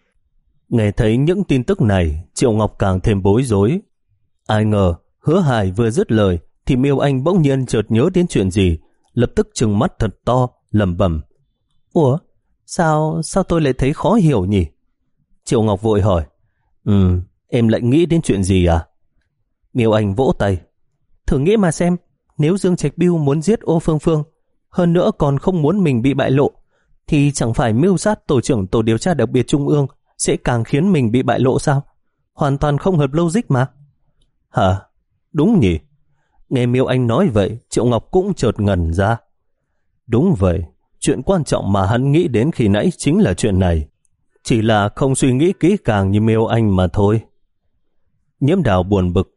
Nghe thấy những tin tức này, Triệu Ngọc càng thêm bối rối. Ai ngờ, Hứa Hải vừa dứt lời, thì Miêu Anh bỗng nhiên chợt nhớ đến chuyện gì, lập tức trừng mắt thật to, lẩm bẩm. Ủa, sao, sao tôi lại thấy khó hiểu nhỉ? Triệu Ngọc vội hỏi, Ừ, em lại nghĩ đến chuyện gì à? Miêu Anh vỗ tay. Thử nghĩ mà xem, nếu Dương Trạch Biêu muốn giết Ô Phương Phương, hơn nữa còn không muốn mình bị bại lộ, thì chẳng phải mưu sát tổ trưởng tổ điều tra đặc biệt trung ương sẽ càng khiến mình bị bại lộ sao? Hoàn toàn không hợp logic mà. Hả? Đúng nhỉ? Nghe Miêu Anh nói vậy, Triệu Ngọc cũng chợt ngẩn ra. Đúng vậy, chuyện quan trọng mà hắn nghĩ đến khi nãy chính là chuyện này. Chỉ là không suy nghĩ kỹ càng như Miêu Anh mà thôi. Nhiễm Đào buồn bực.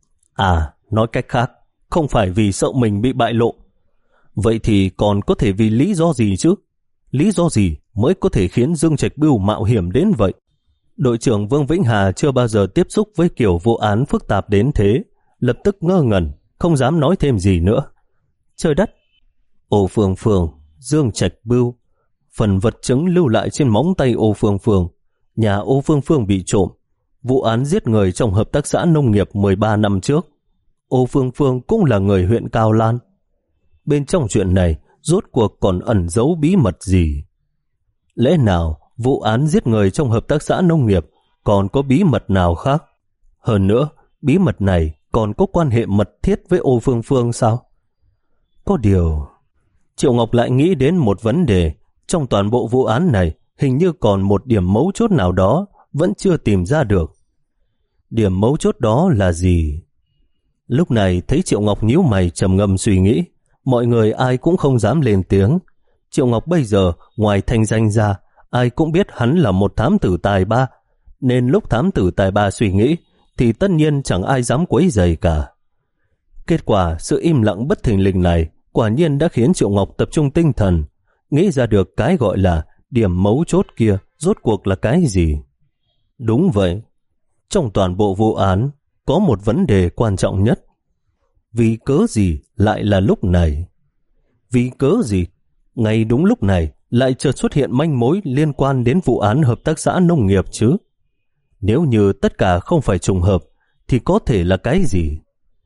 À, nói cách khác, không phải vì sợ mình bị bại lộ. Vậy thì còn có thể vì lý do gì chứ? Lý do gì mới có thể khiến Dương Trạch Bưu mạo hiểm đến vậy? Đội trưởng Vương Vĩnh Hà chưa bao giờ tiếp xúc với kiểu vụ án phức tạp đến thế, lập tức ngơ ngẩn, không dám nói thêm gì nữa. Trời đất! Ô Phương Phương, Dương Trạch Bưu, phần vật chứng lưu lại trên móng tay Ô Phương Phương, nhà Ô Phương Phương bị trộm, vụ án giết người trong hợp tác xã nông nghiệp mười ba năm trước. Ô Phương Phương cũng là người huyện Cao Lan. Bên trong chuyện này rốt cuộc còn ẩn giấu bí mật gì? Lẽ nào vụ án giết người trong hợp tác xã nông nghiệp còn có bí mật nào khác? Hơn nữa, bí mật này còn có quan hệ mật thiết với Ô Phương Phương sao? Có điều... Triệu Ngọc lại nghĩ đến một vấn đề. Trong toàn bộ vụ án này, hình như còn một điểm mấu chốt nào đó vẫn chưa tìm ra được. Điểm mấu chốt đó là gì? Lúc này thấy Triệu Ngọc nhíu mày trầm ngâm suy nghĩ, mọi người ai cũng không dám lên tiếng. Triệu Ngọc bây giờ, ngoài thanh danh ra, ai cũng biết hắn là một thám tử tài ba, nên lúc thám tử tài ba suy nghĩ, thì tất nhiên chẳng ai dám quấy rầy cả. Kết quả, sự im lặng bất thình lình này quả nhiên đã khiến Triệu Ngọc tập trung tinh thần, nghĩ ra được cái gọi là điểm mấu chốt kia rốt cuộc là cái gì. Đúng vậy, trong toàn bộ vụ án có một vấn đề quan trọng nhất. Vì cớ gì lại là lúc này? Vì cớ gì ngay đúng lúc này lại chợt xuất hiện manh mối liên quan đến vụ án hợp tác xã nông nghiệp chứ? Nếu như tất cả không phải trùng hợp thì có thể là cái gì?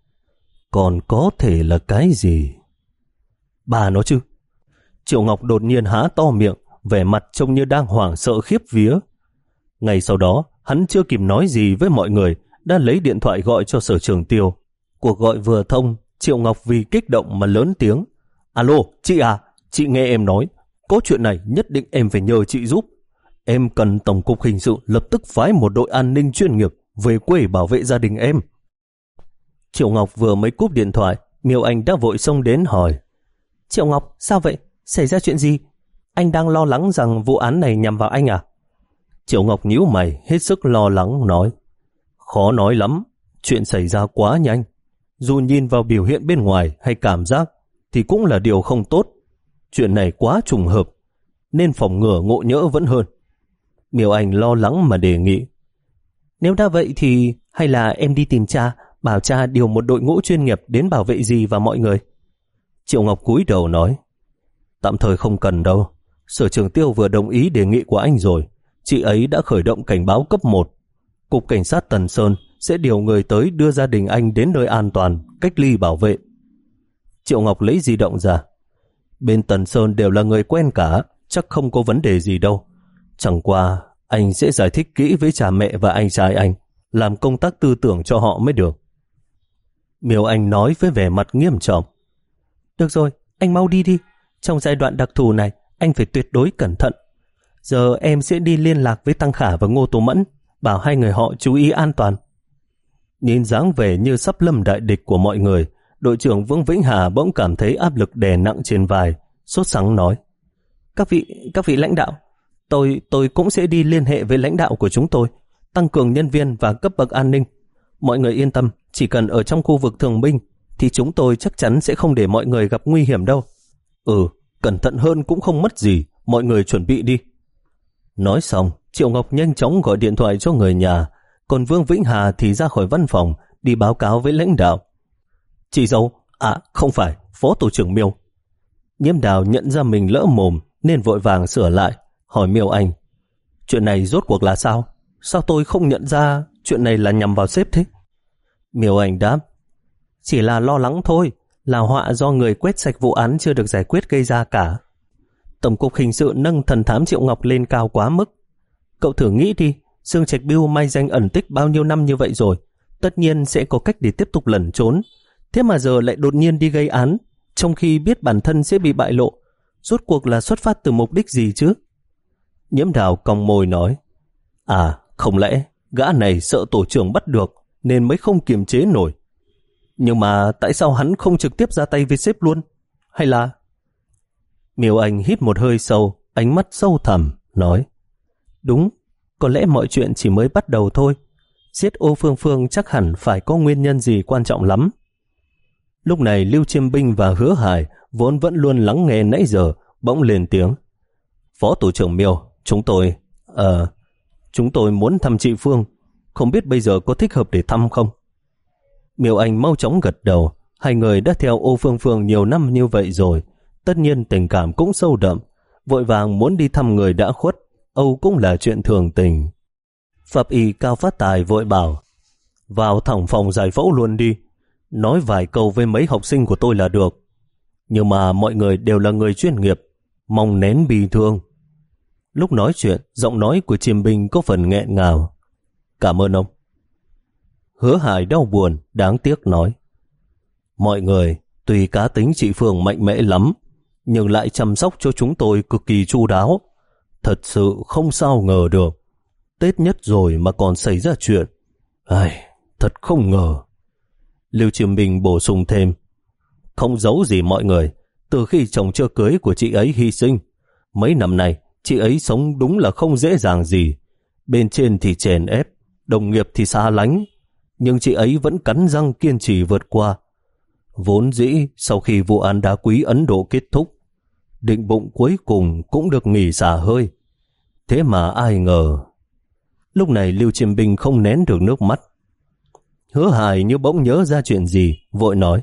Còn có thể là cái gì? Bà nói chứ? Triệu Ngọc đột nhiên há to miệng, vẻ mặt trông như đang hoảng sợ khiếp vía. Ngay sau đó, hắn chưa kịp nói gì với mọi người, đã lấy điện thoại gọi cho Sở Trường Tiêu. Cuộc gọi vừa thông, Triệu Ngọc vì kích động mà lớn tiếng. Alo, chị à, chị nghe em nói, có chuyện này nhất định em phải nhờ chị giúp. Em cần Tổng cục Hình sự lập tức phái một đội an ninh chuyên nghiệp về quê bảo vệ gia đình em. Triệu Ngọc vừa mới cúp điện thoại, Miêu Anh đã vội xông đến hỏi. Triệu Ngọc, sao vậy? Xảy ra chuyện gì? Anh đang lo lắng rằng vụ án này nhằm vào anh à? Triệu Ngọc nhíu mày, hết sức lo lắng nói. Khó nói lắm, chuyện xảy ra quá nhanh. Dù nhìn vào biểu hiện bên ngoài hay cảm giác thì cũng là điều không tốt. Chuyện này quá trùng hợp, nên phòng ngừa ngộ nhỡ vẫn hơn. Miêu Anh lo lắng mà đề nghị. Nếu đã vậy thì hay là em đi tìm cha, bảo cha điều một đội ngũ chuyên nghiệp đến bảo vệ dì và mọi người. Triệu Ngọc cúi đầu nói. Tạm thời không cần đâu. Sở Trường Tiêu vừa đồng ý đề nghị của anh rồi. Chị ấy đã khởi động cảnh báo cấp một. Cục Cảnh sát Tần Sơn sẽ điều người tới đưa gia đình anh đến nơi an toàn, cách ly bảo vệ. Triệu Ngọc lấy di động ra. Bên Tần Sơn đều là người quen cả, chắc không có vấn đề gì đâu. Chẳng qua, anh sẽ giải thích kỹ với cha mẹ và anh trai anh, làm công tác tư tưởng cho họ mới được. Miêu Anh nói với vẻ mặt nghiêm trọng. Được rồi, anh mau đi đi. Trong giai đoạn đặc thù này, anh phải tuyệt đối cẩn thận. Giờ em sẽ đi liên lạc với Tăng Khả và Ngô Tố Mẫn, bảo hai người họ chú ý an toàn. Nhìn dáng vẻ như sắp lâm đại địch của mọi người, đội trưởng Vương Vĩnh Hà bỗng cảm thấy áp lực đè nặng trên vai, sốt sắng nói. Các vị, các vị lãnh đạo, tôi, tôi cũng sẽ đi liên hệ với lãnh đạo của chúng tôi, tăng cường nhân viên và cấp bậc an ninh. Mọi người yên tâm, chỉ cần ở trong khu vực thường binh, thì chúng tôi chắc chắn sẽ không để mọi người gặp nguy hiểm đâu. Ừ, cẩn thận hơn cũng không mất gì, mọi người chuẩn bị đi. Nói xong, Triệu Ngọc nhanh chóng gọi điện thoại cho người nhà, còn Vương Vĩnh Hà thì ra khỏi văn phòng, đi báo cáo với lãnh đạo. Chị dâu, à không phải, Phó Tổ trưởng Miêu. Nhiễm Đào nhận ra mình lỡ mồm nên vội vàng sửa lại, hỏi Miêu Anh. Chuyện này rốt cuộc là sao? Sao tôi không nhận ra chuyện này là nhằm vào sếp thế? Miêu Anh đáp. Chỉ là lo lắng thôi, là họa do người quét sạch vụ án chưa được giải quyết gây ra cả. Tổng cục Hình sự nâng thần thám Triệu Ngọc lên cao quá mức. Cậu thử nghĩ đi, Dương Trạch Bưu may danh ẩn tích bao nhiêu năm như vậy rồi, tất nhiên sẽ có cách để tiếp tục lẩn trốn. Thế mà giờ lại đột nhiên đi gây án, trong khi biết bản thân sẽ bị bại lộ. Rốt cuộc là xuất phát từ mục đích gì chứ? Nhiễm Đào cong môi nói. À, không lẽ gã này sợ tổ trưởng bắt được nên mới không kiềm chế nổi? Nhưng mà tại sao hắn không trực tiếp ra tay với sếp luôn? Hay là... Miêu Anh hít một hơi sâu, ánh mắt sâu thẳm, nói: Đúng, có lẽ mọi chuyện chỉ mới bắt đầu thôi. Giết Ô Phương Phương chắc hẳn phải có nguyên nhân gì quan trọng lắm. Lúc này Lưu Chiêm Binh và Hứa Hải vốn vẫn luôn lắng nghe nãy giờ, bỗng lên tiếng: Phó tổ trưởng Miêu, chúng tôi... Ờ... chúng tôi muốn thăm chị Phương, không biết bây giờ có thích hợp để thăm không? Miêu Anh mau chóng gật đầu. Hai người đã theo Ô Phương Phương nhiều năm như vậy rồi, tất nhiên tình cảm cũng sâu đậm, vội vàng muốn đi thăm người đã khuất, Âu cũng là chuyện thường tình. Pháp y Cao Phát Tài vội bảo: Vào thẳng phòng giải phẫu luôn đi, nói vài câu với mấy học sinh của tôi là được. Nhưng mà mọi người đều là người chuyên nghiệp, mong nén bi thương. Lúc nói chuyện, giọng nói của Chiêm Binh có phần nghẹn ngào. Cảm ơn ông. Hứa Hải đau buồn, đáng tiếc nói: Mọi người, tuy cá tính chị Phương mạnh mẽ lắm, nhưng lại chăm sóc cho chúng tôi cực kỳ chu đáo. Thật sự không sao ngờ được. Tết nhất rồi mà còn xảy ra chuyện. Ai, thật không ngờ. Lưu Chiêm Binh bổ sung thêm: Không giấu gì mọi người, từ khi chồng chưa cưới của chị ấy hy sinh, mấy năm nay chị ấy sống đúng là không dễ dàng gì. Bên trên thì chèn ép, đồng nghiệp thì xa lánh, nhưng chị ấy vẫn cắn răng kiên trì vượt qua. Vốn dĩ sau khi vụ án đá quý Ấn Độ kết thúc, định bụng cuối cùng cũng được nghỉ xả hơi. Thế mà ai ngờ. Lúc này Lưu Chiêm Binh không nén được nước mắt. Hứa Hải như bỗng nhớ ra chuyện gì, vội nói: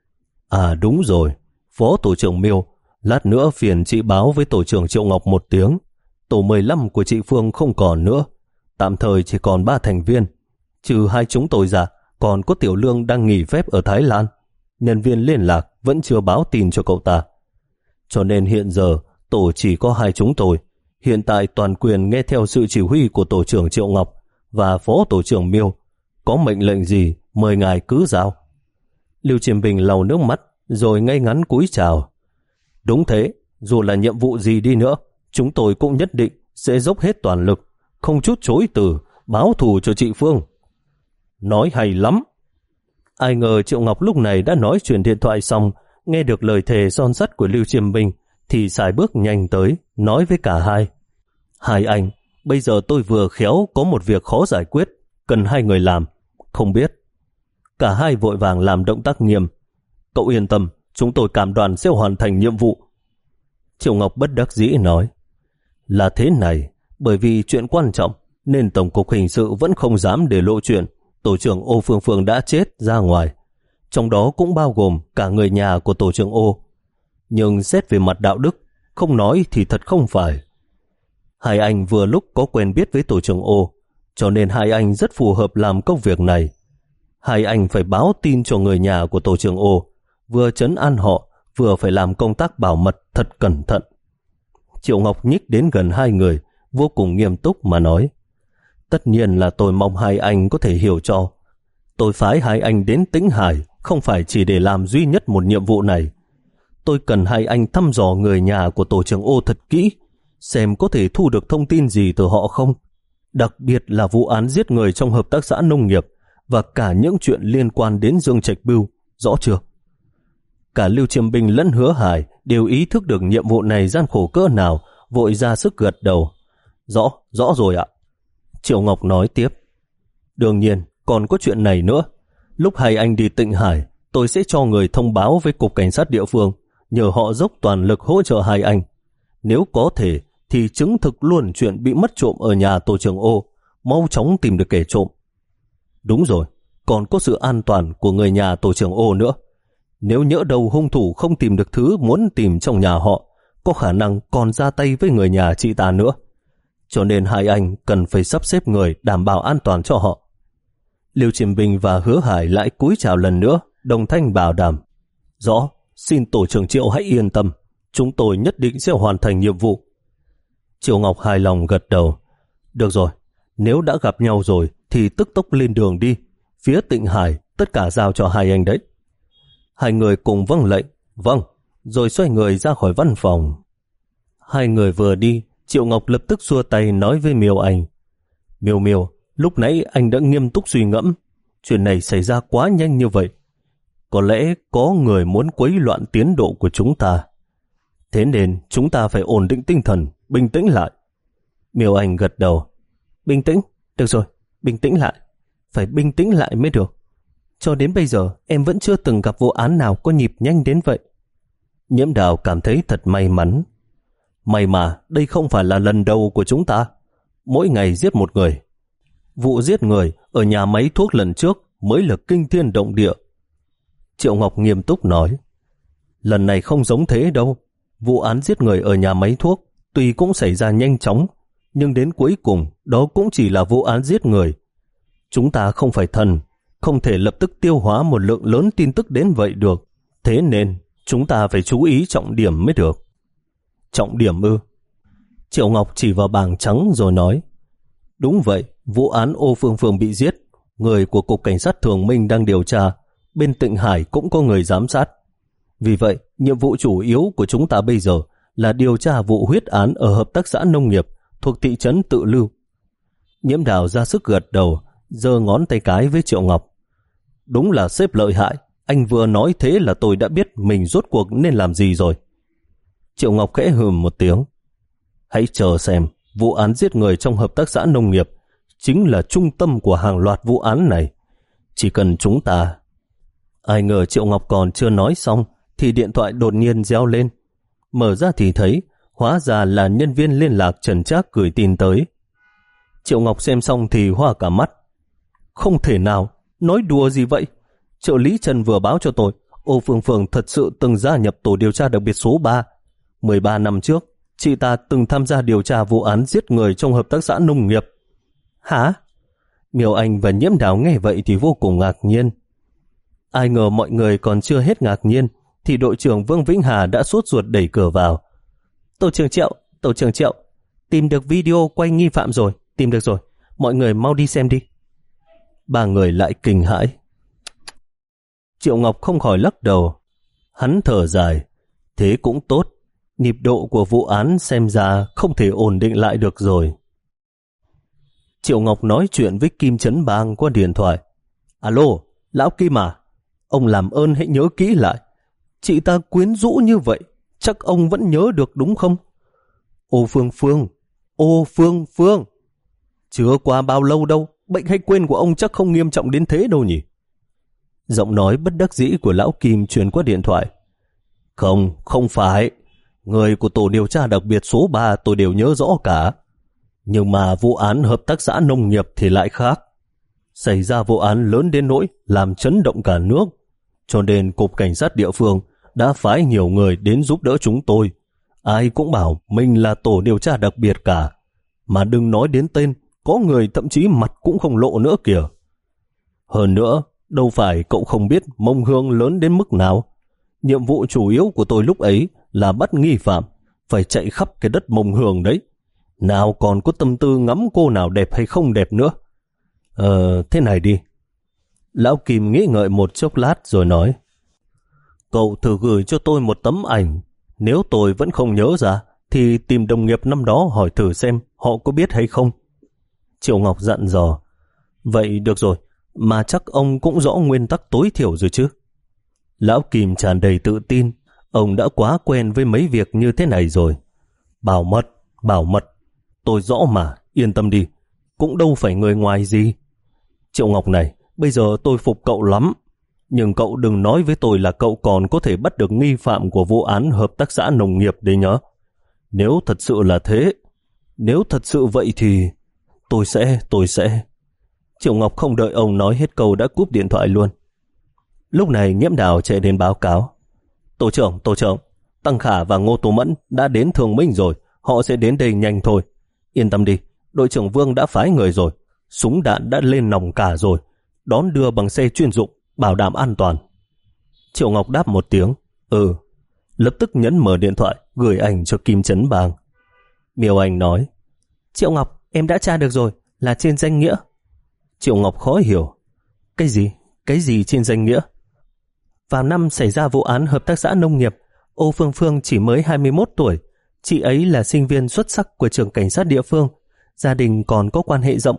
À đúng rồi, Phó tổ trưởng Miêu, lát nữa phiền chị báo với tổ trưởng Triệu Ngọc một tiếng. Tổ mười lăm của chị Phương không còn nữa, tạm thời chỉ còn ba thành viên. Trừ hai chúng tôi ra, còn có Tiểu Lương đang nghỉ phép ở Thái Lan. Nhân viên liên lạc vẫn chưa báo tin cho cậu ta. Cho nên hiện giờ tổ chỉ có hai chúng tôi. Hiện tại toàn quyền nghe theo sự chỉ huy của tổ trưởng Triệu Ngọc và phó tổ trưởng Miêu. Có mệnh lệnh gì mời ngài cứ giao. Lưu Chiêm Bình lau nước mắt rồi ngay ngắn cúi chào. Đúng thế, dù là nhiệm vụ gì đi nữa, chúng tôi cũng nhất định sẽ dốc hết toàn lực, không chút chối từ, báo thù cho chị Phương. Nói hay lắm. Ai ngờ Triệu Ngọc lúc này đã nói chuyện điện thoại xong, nghe được lời thề son sắt của Lưu Chiêm Bình thì sải bước nhanh tới, nói với cả hai: Hai anh, bây giờ tôi vừa khéo có một việc khó giải quyết, cần hai người làm, không biết. Cả hai vội vàng làm động tác nghiêm. Cậu yên tâm, chúng tôi cam đoan sẽ hoàn thành nhiệm vụ. Triệu Ngọc bất đắc dĩ nói: Là thế này, bởi vì chuyện quan trọng nên Tổng cục Hình sự vẫn không dám để lộ chuyện tổ trưởng Ô Phương Phương đã chết ra ngoài, trong đó cũng bao gồm cả người nhà của tổ trưởng Ô. Nhưng xét về mặt đạo đức, không nói thì thật không phải. Hai anh vừa lúc có quen biết với tổ trưởng Ô, cho nên hai anh rất phù hợp làm công việc này. Hai anh phải báo tin cho người nhà của tổ trưởng Ô, vừa trấn an họ, vừa phải làm công tác bảo mật thật cẩn thận. Triệu Ngọc nhích đến gần hai người, vô cùng nghiêm túc mà nói: Tất nhiên là tôi mong hai anh có thể hiểu cho. Tôi phái hai anh đến Tĩnh Hải không phải chỉ để làm duy nhất một nhiệm vụ này. Tôi cần hai anh thăm dò người nhà của tổ trưởng Ô thật kỹ, xem có thể thu được thông tin gì từ họ không. Đặc biệt là vụ án giết người trong hợp tác xã nông nghiệp và cả những chuyện liên quan đến Dương Trạch Bưu, rõ chưa? Cả Lưu Chiêm Bình lẫn Hứa Hải đều ý thức được nhiệm vụ này gian khổ cỡ nào, vội ra sức gật đầu. Rõ, rõ rồi ạ. Triệu Ngọc nói tiếp: Đương nhiên, còn có chuyện này nữa. Lúc hai anh đi Tịnh Hải, tôi sẽ cho người thông báo với cục cảnh sát địa phương, nhờ họ dốc toàn lực hỗ trợ hai anh. Nếu có thể, thì chứng thực luôn chuyện bị mất trộm ở nhà tổ trưởng Ô, mau chóng tìm được kẻ trộm. Đúng rồi, còn có sự an toàn của người nhà tổ trưởng Ô nữa. Nếu nhỡ đầu hung thủ không tìm được thứ muốn tìm trong nhà họ, có khả năng còn ra tay với người nhà chị ta nữa. Cho nên hai anh cần phải sắp xếp người đảm bảo an toàn cho họ. Lưu Chiêm Bình và Hứa Hải lại cúi chào lần nữa, đồng thanh bảo đảm: Rõ, xin tổ trưởng Triệu hãy yên tâm, chúng tôi nhất định sẽ hoàn thành nhiệm vụ. Triệu Ngọc hài lòng gật đầu. Được rồi, nếu đã gặp nhau rồi thì tức tốc lên đường đi. Phía Tịnh Hải tất cả giao cho hai anh đấy. Hai người cùng vâng lệnh. Vâng, rồi xoay người ra khỏi văn phòng. Hai người vừa đi, Triệu Ngọc lập tức xua tay nói với Miêu Anh: Miêu Miêu, lúc nãy anh đã nghiêm túc suy ngẫm. Chuyện này xảy ra quá nhanh như vậy. Có lẽ có người muốn quấy loạn tiến độ của chúng ta. Thế nên chúng ta phải ổn định tinh thần, bình tĩnh lại. Miêu Anh gật đầu. Bình tĩnh? Được rồi, bình tĩnh lại. Phải bình tĩnh lại mới được. Cho đến bây giờ em vẫn chưa từng gặp vụ án nào có nhịp nhanh đến vậy. Nhiễm Đào cảm thấy thật may mắn. May mà đây không phải là lần đầu của chúng ta. Mỗi ngày giết một người. Vụ giết người ở nhà máy thuốc lần trước mới là kinh thiên động địa. Triệu Ngọc nghiêm túc nói. Lần này không giống thế đâu. Vụ án giết người ở nhà máy thuốc tuy cũng xảy ra nhanh chóng, nhưng đến cuối cùng đó cũng chỉ là vụ án giết người. Chúng ta không phải thần, không thể lập tức tiêu hóa một lượng lớn tin tức đến vậy được. Thế nên chúng ta phải chú ý trọng điểm mới được. Trọng điểm ư? Triệu Ngọc chỉ vào bảng trắng rồi nói. Đúng vậy, vụ án Ô Phương Phương bị giết, người của Cục Cảnh sát Thường Minh đang điều tra, bên Tịnh Hải cũng có người giám sát. Vì vậy, nhiệm vụ chủ yếu của chúng ta bây giờ là điều tra vụ huyết án ở hợp tác xã nông nghiệp thuộc thị trấn Tự Lưu. Nhiễm Đào ra sức gật đầu, giơ ngón tay cái với Triệu Ngọc. Đúng là sếp lợi hại, anh vừa nói thế là tôi đã biết mình rốt cuộc nên làm gì rồi. Triệu Ngọc khẽ hừm một tiếng. Hãy chờ xem, vụ án giết người trong hợp tác xã nông nghiệp chính là trung tâm của hàng loạt vụ án này. Chỉ cần chúng ta... Ai ngờ Triệu Ngọc còn chưa nói xong thì điện thoại đột nhiên reo lên. Mở ra thì thấy, hóa ra là nhân viên liên lạc Trần Trác gửi tin tới. Triệu Ngọc xem xong thì hoa cả mắt. Không thể nào, nói đùa gì vậy? Trợ lý Trần vừa báo cho tôi, Ô Phương Phương thật sự từng gia nhập tổ điều tra đặc biệt số ba. mười ba năm trước, chị ta từng tham gia điều tra vụ án giết người trong hợp tác xã nông nghiệp. Hả? Miêu Anh và Nhiễm Đào nghe vậy thì vô cùng ngạc nhiên. Ai ngờ mọi người còn chưa hết ngạc nhiên thì đội trưởng Vương Vĩnh Hà đã sốt ruột đẩy cửa vào. Tổ trưởng Triệu, tổ trưởng Triệu, tìm được video quay nghi phạm rồi, tìm được rồi, mọi người mau đi xem đi. Ba người lại kinh hãi. Triệu Ngọc không khỏi lắc đầu. Hắn thở dài. Thế cũng tốt, nhịp độ của vụ án xem ra không thể ổn định lại được rồi. Triệu Ngọc nói chuyện với Kim Trấn Bang qua điện thoại. Alo, lão Kim à? Ông làm ơn hãy nhớ kỹ lại. Chị ta quyến rũ như vậy, chắc ông vẫn nhớ được đúng không? Ô Phương Phương, Ô Phương Phương. Chưa qua bao lâu đâu, bệnh hay quên của ông chắc không nghiêm trọng đến thế đâu nhỉ? Giọng nói bất đắc dĩ của lão Kim truyền qua điện thoại. Không, không phải. Người của tổ điều tra đặc biệt số ba tôi đều nhớ rõ cả. Nhưng mà vụ án hợp tác xã nông nghiệp thì lại khác. Xảy ra vụ án lớn đến nỗi làm chấn động cả nước. Cho nên Cục Cảnh sát địa phương đã phái nhiều người đến giúp đỡ chúng tôi. Ai cũng bảo mình là tổ điều tra đặc biệt cả. Mà đừng nói đến tên, có người thậm chí mặt cũng không lộ nữa kìa. Hơn nữa, đâu phải cậu không biết Mông Hương lớn đến mức nào. Nhiệm vụ chủ yếu của tôi lúc ấy là bắt nghi phạm, phải chạy khắp cái đất Mông Hương đấy. Nào còn có tâm tư ngắm cô nào đẹp hay không đẹp nữa. Ờ, thế này đi. Lão Kim nghĩ ngợi một chốc lát rồi nói. Cậu thử gửi cho tôi một tấm ảnh. Nếu tôi vẫn không nhớ ra, thì tìm đồng nghiệp năm đó hỏi thử xem họ có biết hay không. Triệu Ngọc dặn dò. Vậy được rồi, mà chắc ông cũng rõ nguyên tắc tối thiểu rồi chứ. Lão Kim tràn đầy tự tin. Ông đã quá quen với mấy việc như thế này rồi. Bảo mật, bảo mật. Tôi rõ mà, yên tâm đi. Cũng đâu phải người ngoài gì. Triệu Ngọc này, bây giờ tôi phục cậu lắm. Nhưng cậu đừng nói với tôi là cậu còn có thể bắt được nghi phạm của vụ án hợp tác xã nông nghiệp đấy nhớ. Nếu thật sự là thế, nếu thật sự vậy thì tôi sẽ, tôi sẽ... Triệu Ngọc không đợi ông nói hết câu đã cúp điện thoại luôn. Lúc này Nhiễm Đào chạy đến báo cáo. Tổ trưởng, tổ trưởng, Tăng Khả và Ngô Tô Mẫn đã đến Thường Minh rồi, họ sẽ đến đây nhanh thôi. Yên tâm đi, đội trưởng Vương đã phái người rồi, súng đạn đã lên nòng cả rồi, đón đưa bằng xe chuyên dụng, bảo đảm an toàn. Triệu Ngọc đáp một tiếng, ừ, lập tức nhấn mở điện thoại, gửi ảnh cho Kim Trấn Bang. Miêu Anh nói, Triệu Ngọc, em đã tra được rồi, là trên danh nghĩa. Triệu Ngọc khó hiểu, cái gì, cái gì trên danh nghĩa? Vào năm xảy ra vụ án hợp tác xã nông nghiệp, Ô Phương Phương chỉ mới hai mươi mốt tuổi, chị ấy là sinh viên xuất sắc của trường cảnh sát địa phương, gia đình còn có quan hệ rộng,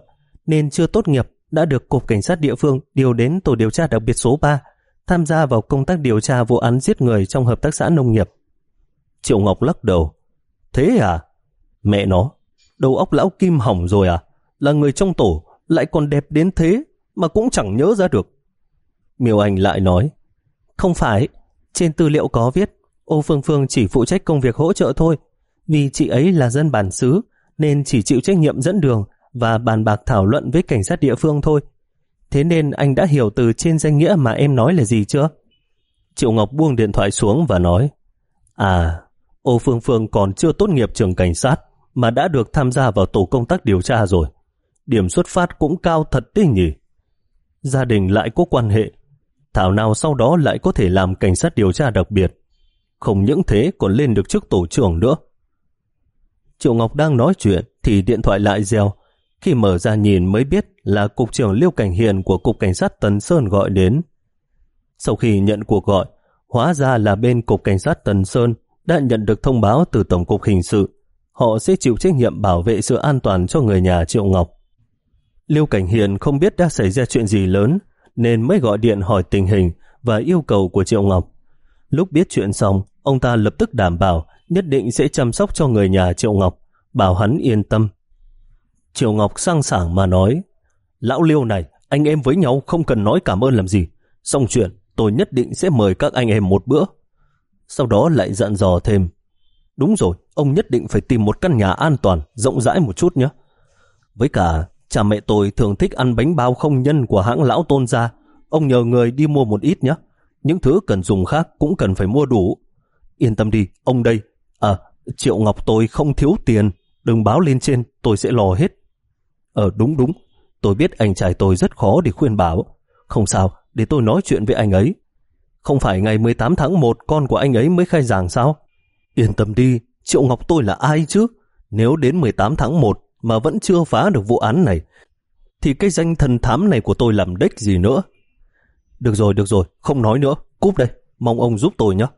nên chưa tốt nghiệp đã được Cục Cảnh sát địa phương điều đến tổ điều tra đặc biệt số ba, tham gia vào công tác điều tra vụ án giết người trong hợp tác xã nông nghiệp. Triệu Ngọc lắc đầu. Thế à? Mẹ nó, đầu óc lão Kim hỏng rồi à? Là người trong tổ lại còn đẹp đến thế mà cũng chẳng nhớ ra được. Miêu Anh lại nói. Không phải, trên tư liệu có viết Ô Phương Phương chỉ phụ trách công việc hỗ trợ thôi. Vì chị ấy là dân bản xứ nên chỉ chịu trách nhiệm dẫn đường và bàn bạc thảo luận với cảnh sát địa phương thôi. Thế nên anh đã hiểu từ trên danh nghĩa mà em nói là gì chưa? Triệu Ngọc buông điện thoại xuống và nói. À, Ô Phương Phương còn chưa tốt nghiệp trường cảnh sát mà đã được tham gia vào tổ công tác điều tra rồi. Điểm xuất phát cũng cao thật đấy nhỉ. Gia đình lại có quan hệ, thảo nào sau đó lại có thể làm cảnh sát điều tra đặc biệt. Không những thế còn lên được chức tổ trưởng nữa. Triệu Ngọc đang nói chuyện thì điện thoại lại reo. Khi mở ra nhìn mới biết là Cục trưởng Liêu Cảnh Hiền của Cục Cảnh sát Tần Sơn gọi đến. Sau khi nhận cuộc gọi, hóa ra là bên Cục Cảnh sát Tần Sơn đã nhận được thông báo từ Tổng cục Hình sự. Họ sẽ chịu trách nhiệm bảo vệ sự an toàn cho người nhà Triệu Ngọc. Liêu Cảnh Hiền không biết đã xảy ra chuyện gì lớn nên mới gọi điện hỏi tình hình và yêu cầu của Triệu Ngọc. Lúc biết chuyện xong, ông ta lập tức đảm bảo nhất định sẽ chăm sóc cho người nhà Triệu Ngọc, bảo hắn yên tâm. Triệu Ngọc sang sảng mà nói. Lão Liêu này, anh em với nhau không cần nói cảm ơn làm gì. Xong chuyện, tôi nhất định sẽ mời các anh em một bữa. Sau đó lại dặn dò thêm. Đúng rồi, ông nhất định phải tìm một căn nhà an toàn, rộng rãi một chút nhé. Với cả, cha mẹ tôi thường thích ăn bánh bao không nhân của hãng Lão Tôn gia. Ông nhờ người đi mua một ít nhé. Những thứ cần dùng khác cũng cần phải mua đủ. Yên tâm đi, ông đây. À, Triệu Ngọc tôi không thiếu tiền. Đừng báo lên trên, tôi sẽ lo hết. Ờ đúng đúng, tôi biết anh trai tôi rất khó để khuyên bảo. Không sao, để tôi nói chuyện với anh ấy. Không phải ngày mười tám tháng một con của anh ấy mới khai giảng sao? Yên tâm đi, Triệu Ngọc tôi là ai chứ? Nếu đến mười tám tháng một mà vẫn chưa phá được vụ án này, thì cái danh thần thám này của tôi làm đếch gì nữa. Được rồi, được rồi, không nói nữa, cúp đây, mong ông giúp tôi nhé.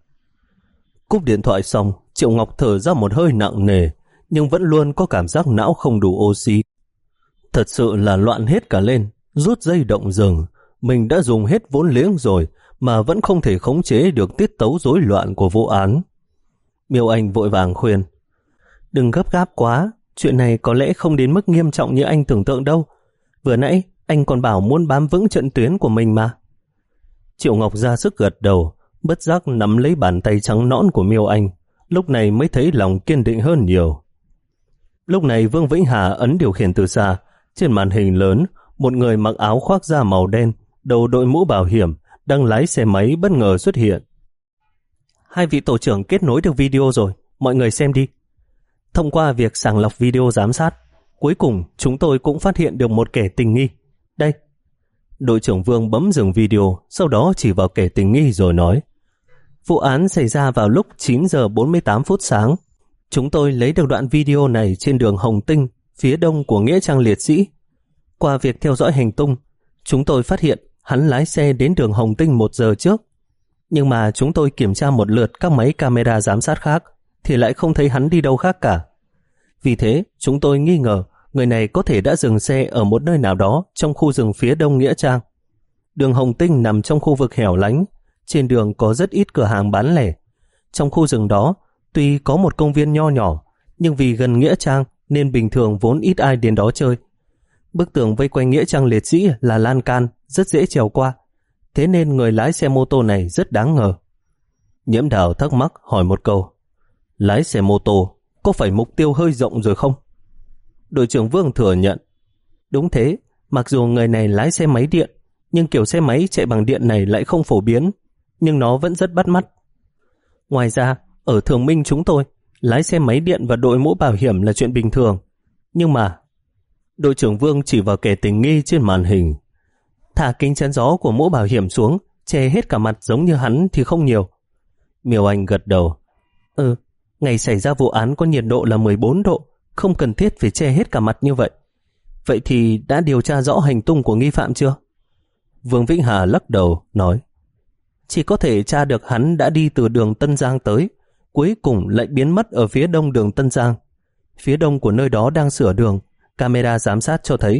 Cúp điện thoại xong, Triệu Ngọc thở ra một hơi nặng nề, nhưng vẫn luôn có cảm giác não không đủ oxy. Thật sự là loạn hết cả lên, rút dây động rừng. Mình đã dùng hết vốn liếng rồi mà vẫn không thể khống chế được tiết tấu rối loạn của vụ án. Miêu Anh vội vàng khuyên. Đừng gấp gáp quá, chuyện này có lẽ không đến mức nghiêm trọng như anh tưởng tượng đâu. Vừa nãy anh còn bảo muốn bám vững trận tuyến của mình mà. Triệu Ngọc ra sức gật đầu, bất giác nắm lấy bàn tay trắng nõn của Miêu Anh, lúc này mới thấy lòng kiên định hơn nhiều. Lúc này Vương Vĩnh Hà ấn điều khiển từ xa. Trên màn hình lớn, một người mặc áo khoác da màu đen, đầu đội mũ bảo hiểm, đang lái xe máy bất ngờ xuất hiện. Hai vị tổ trưởng kết nối được video rồi, mọi người xem đi. Thông qua việc sàng lọc video giám sát, cuối cùng chúng tôi cũng phát hiện được một kẻ tình nghi. Đây. Đội trưởng Vương bấm dừng video, sau đó chỉ vào kẻ tình nghi rồi nói. Vụ án xảy ra vào lúc chín giờ bốn mươi tám phút sáng. Chúng tôi lấy được đoạn video này trên đường Hồng Tinh, phía đông của Nghĩa Trang Liệt Sĩ. Qua việc theo dõi hành tung, chúng tôi phát hiện hắn lái xe đến đường Hồng Tinh một giờ trước. Nhưng mà chúng tôi kiểm tra một lượt các máy camera giám sát khác thì lại không thấy hắn đi đâu khác cả. Vì thế, chúng tôi nghi ngờ người này có thể đã dừng xe ở một nơi nào đó trong khu rừng phía đông Nghĩa Trang. Đường Hồng Tinh nằm trong khu vực hẻo lánh, trên đường có rất ít cửa hàng bán lẻ. Trong khu rừng đó, tuy có một công viên nho nhỏ, nhưng vì gần Nghĩa Trang nên bình thường vốn ít ai đến đó chơi. Bức tường vây quanh Nghĩa Trang Liệt Sĩ là lan can, rất dễ trèo qua. Thế nên người lái xe mô tô này rất đáng ngờ. Nhiễm Đào thắc mắc hỏi một câu. Lái xe mô tô có phải mục tiêu hơi rộng rồi không? Đội trưởng Vương thừa nhận. Đúng thế, mặc dù người này lái xe máy điện, nhưng kiểu xe máy chạy bằng điện này lại không phổ biến, nhưng nó vẫn rất bắt mắt. Ngoài ra, ở Thường Minh chúng tôi, lái xe máy điện và đội mũ bảo hiểm là chuyện bình thường. Nhưng mà, đội trưởng Vương chỉ vào kẻ tình nghi trên màn hình. Thả kính chắn gió của mũ bảo hiểm xuống, che hết cả mặt giống như hắn thì không nhiều. Miêu Anh gật đầu. Ừ, ngày xảy ra vụ án có nhiệt độ là mười bốn độ, không cần thiết phải che hết cả mặt như vậy. Vậy thì đã điều tra rõ hành tung của nghi phạm chưa? Vương Vĩnh Hà lắc đầu, nói. Chỉ có thể tra được hắn đã đi từ đường Tân Giang tới, cuối cùng lại biến mất ở phía đông đường Tân Giang. Phía đông của nơi đó đang sửa đường, camera giám sát cho thấy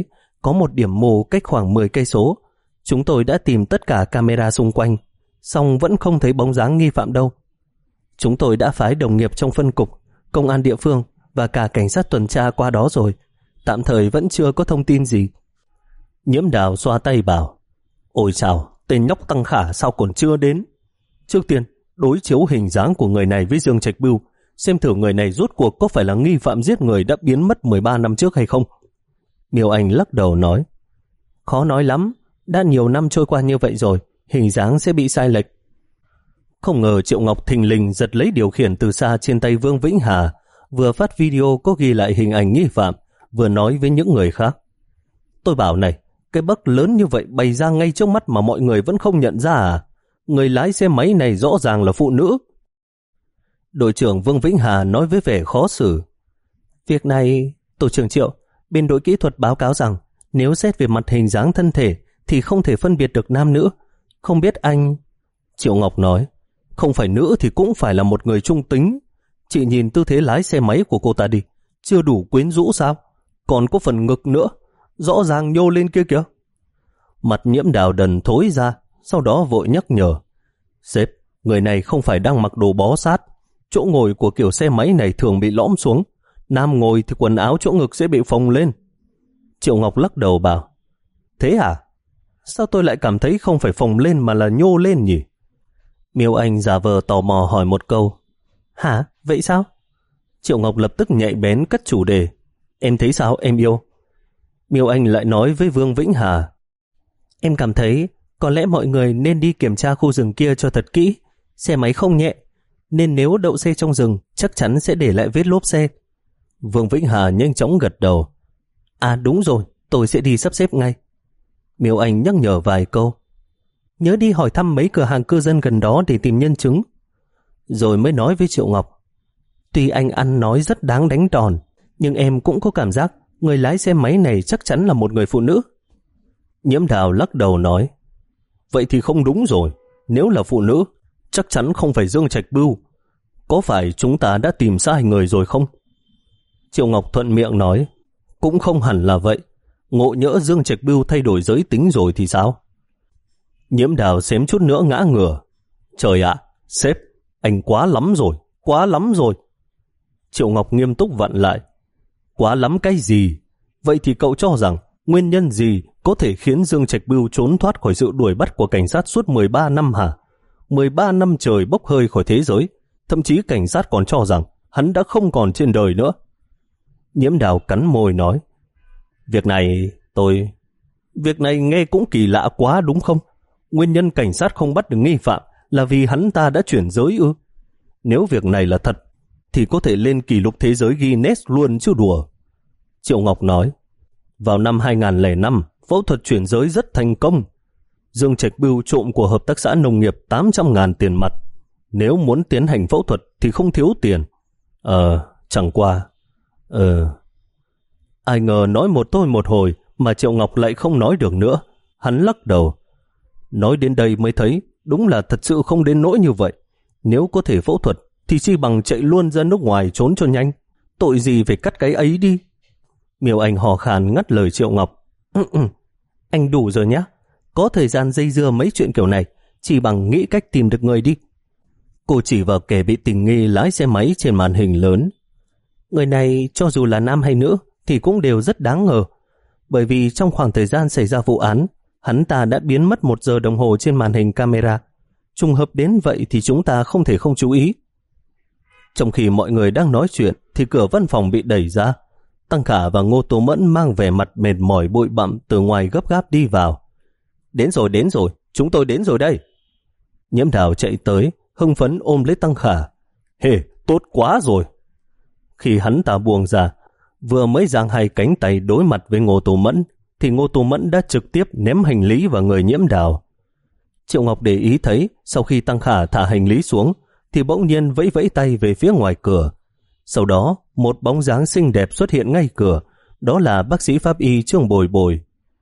có một điểm mù cách khoảng mười cây số. Chúng tôi đã tìm tất cả camera xung quanh, song vẫn không thấy bóng dáng nghi phạm đâu. Chúng tôi đã phái đồng nghiệp trong phân cục, công an địa phương và cả cảnh sát tuần tra qua đó rồi. Tạm thời vẫn chưa có thông tin gì. Nhiễm Đào xoa tay bảo, ôi chào, tên nhóc Tăng Khả sao còn chưa đến? Trước tiên, đối chiếu hình dáng của người này với Dương Trạch Bưu, xem thử người này rốt cuộc có phải là nghi phạm giết người đã biến mất mười ba năm trước hay không. Miêu Anh lắc đầu nói, khó nói lắm, đã nhiều năm trôi qua như vậy rồi, hình dáng sẽ bị sai lệch. Không ngờ Triệu Ngọc thình lình giật lấy điều khiển từ xa trên tay Vương Vĩnh Hà, vừa phát video có ghi lại hình ảnh nghi phạm, vừa nói với những người khác. Tôi bảo này, cái bấc lớn như vậy bày ra ngay trước mắt mà mọi người vẫn không nhận ra à? Người lái xe máy này rõ ràng là phụ nữ. Đội trưởng Vương Vĩnh Hà nói với vẻ khó xử. Việc này, tổ trưởng Triệu, bên đội kỹ thuật báo cáo rằng nếu xét về mặt hình dáng thân thể thì không thể phân biệt được nam nữ. Không biết anh... Triệu Ngọc nói, không phải nữ thì cũng phải là một người trung tính. Chị nhìn tư thế lái xe máy của cô ta đi, chưa đủ quyến rũ sao? Còn có phần ngực nữa, rõ ràng nhô lên kia kìa. Mặt Nhiễm Đào đần thối ra, sau đó vội nhắc nhở. Sếp, người này không phải đang mặc đồ bó sát. Chỗ ngồi của kiểu xe máy này thường bị lõm xuống. Nam ngồi thì quần áo chỗ ngực sẽ bị phồng lên. Triệu Ngọc lắc đầu bảo, thế à? Sao tôi lại cảm thấy không phải phồng lên mà là nhô lên nhỉ? Miêu Anh giả vờ tò mò hỏi một câu. Hả? Vậy sao? Triệu Ngọc lập tức nhạy bén cất chủ đề. Em thấy sao em yêu? Miêu Anh lại nói với Vương Vĩnh Hà. Em cảm thấy có lẽ mọi người nên đi kiểm tra khu rừng kia cho thật kỹ. Xe máy không nhẹ, nên nếu đậu xe trong rừng chắc chắn sẽ để lại vết lốp xe. Vương Vĩnh Hà nhanh chóng gật đầu. À đúng rồi, tôi sẽ đi sắp xếp ngay. Miêu Anh nhắc nhở vài câu. Nhớ đi hỏi thăm mấy cửa hàng cư dân gần đó để tìm nhân chứng. Rồi mới nói với Triệu Ngọc. Tuy anh ăn nói rất đáng đánh đòn, nhưng em cũng có cảm giác người lái xe máy này chắc chắn là một người phụ nữ. Nhiễm Đào lắc đầu nói. Vậy thì không đúng rồi. Nếu là phụ nữ, chắc chắn không phải Dương Trạch Bưu. Có phải chúng ta đã tìm sai người rồi không? Triệu Ngọc thuận miệng nói. Cũng không hẳn là vậy. Ngộ nhỡ Dương Trạch Bưu thay đổi giới tính rồi thì sao? Nhiễm Đào xém chút nữa ngã ngửa. Trời ạ, sếp, anh quá lắm rồi, quá lắm rồi. Triệu Ngọc nghiêm túc vặn lại. Quá lắm cái gì? Vậy thì cậu cho rằng nguyên nhân gì có thể khiến Dương Trạch Bưu trốn thoát khỏi sự đuổi bắt của cảnh sát suốt mười ba năm hả? mười ba năm trời bốc hơi khỏi thế giới, thậm chí cảnh sát còn cho rằng hắn đã không còn trên đời nữa. Nhiễm Đào cắn môi nói. Việc này tôi... Việc này nghe cũng kỳ lạ quá đúng không? Nguyên nhân cảnh sát không bắt được nghi phạm là vì hắn ta đã chuyển giới ư? Nếu việc này là thật, thì có thể lên kỷ lục thế giới Guinness luôn chứ đùa. Triệu Ngọc nói. Vào năm hai không không năm, phẫu thuật chuyển giới rất thành công. Dương Trạch Bưu trộm của hợp tác xã nông nghiệp tám trăm ngàn tiền mặt. Nếu muốn tiến hành phẫu thuật thì không thiếu tiền. Ờ, chẳng qua. Ờ... Ai ngờ nói một tôi một hồi mà Triệu Ngọc lại không nói được nữa. Hắn lắc đầu. Nói đến đây mới thấy đúng là thật sự không đến nỗi như vậy. Nếu có thể phẫu thuật thì chi bằng chạy luôn ra nước ngoài trốn cho nhanh. Tội gì phải cắt cái ấy đi. Miêu Anh hò khàn ngắt lời Triệu Ngọc. Ừ, ừ, anh đủ rồi nhé. Có thời gian dây dưa mấy chuyện kiểu này, chỉ bằng nghĩ cách tìm được người đi. Cô chỉ vào kẻ bị tình nghi lái xe máy trên màn hình lớn. Người này cho dù là nam hay nữ thì cũng đều rất đáng ngờ. Bởi vì trong khoảng thời gian xảy ra vụ án, hắn ta đã biến mất một giờ đồng hồ trên màn hình camera. Trùng hợp đến vậy thì chúng ta không thể không chú ý. Trong khi mọi người đang nói chuyện thì cửa văn phòng bị đẩy ra. Tăng Khả và Ngô Tố Mẫn mang vẻ mặt mệt mỏi bụi bặm từ ngoài gấp gáp đi vào. Đến rồi, đến rồi, chúng tôi đến rồi đây. Nhiễm Đào chạy tới, hưng phấn ôm lấy Tăng Khả. Hề, tốt quá rồi. Khi hắn ta buông ra, vừa mới giang hai cánh tay đối mặt với Ngô Tố Mẫn, thì Ngô Tố Mẫn đã trực tiếp ném hành lý vào người Nhiễm Đào. Triệu Ngọc để ý thấy, sau khi Tăng Khả thả hành lý xuống, thì bỗng nhiên vẫy vẫy tay về phía ngoài cửa. Sau đó, một bóng dáng xinh đẹp xuất hiện ngay cửa, đó là bác sĩ pháp y Trương Bồi Bồi.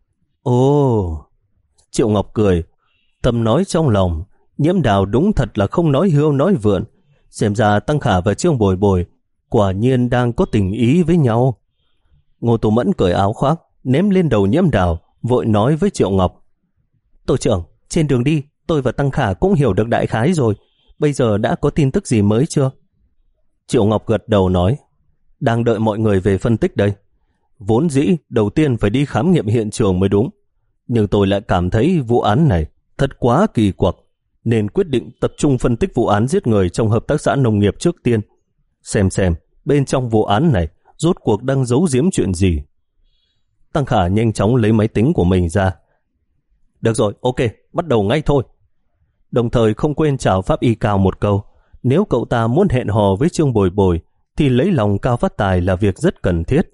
Ồ! Triệu Ngọc cười, thầm nói trong lòng, Nhiễm Đào đúng thật là không nói hưu nói vượn. Xem ra Tăng Khả và Trương Bồi Bồi quả nhiên đang có tình ý với nhau. Ngô Tố Mẫn cởi áo khoác, ném lên đầu Nhiễm Đào, vội nói với Triệu Ngọc. Tổ trưởng, trên đường đi, tôi và Tăng Khả cũng hiểu được đại khái rồi. Bây giờ đã có tin tức gì mới chưa? Triệu Ngọc gật đầu nói, đang đợi mọi người về phân tích đây. Vốn dĩ đầu tiên phải đi khám nghiệm hiện trường mới đúng, nhưng tôi lại cảm thấy vụ án này thật quá kỳ quặc, nên quyết định tập trung phân tích vụ án giết người trong hợp tác xã nông nghiệp trước tiên, xem xem bên trong vụ án này rốt cuộc đang giấu giếm chuyện gì. Tăng Khả nhanh chóng lấy máy tính của mình ra. Được rồi, ok, bắt đầu ngay thôi. Đồng thời không quên chào Pháp Y Cao một câu. Nếu cậu ta muốn hẹn hò với Trương Bồi Bồi thì lấy lòng Cao Phát Tài là việc rất cần thiết.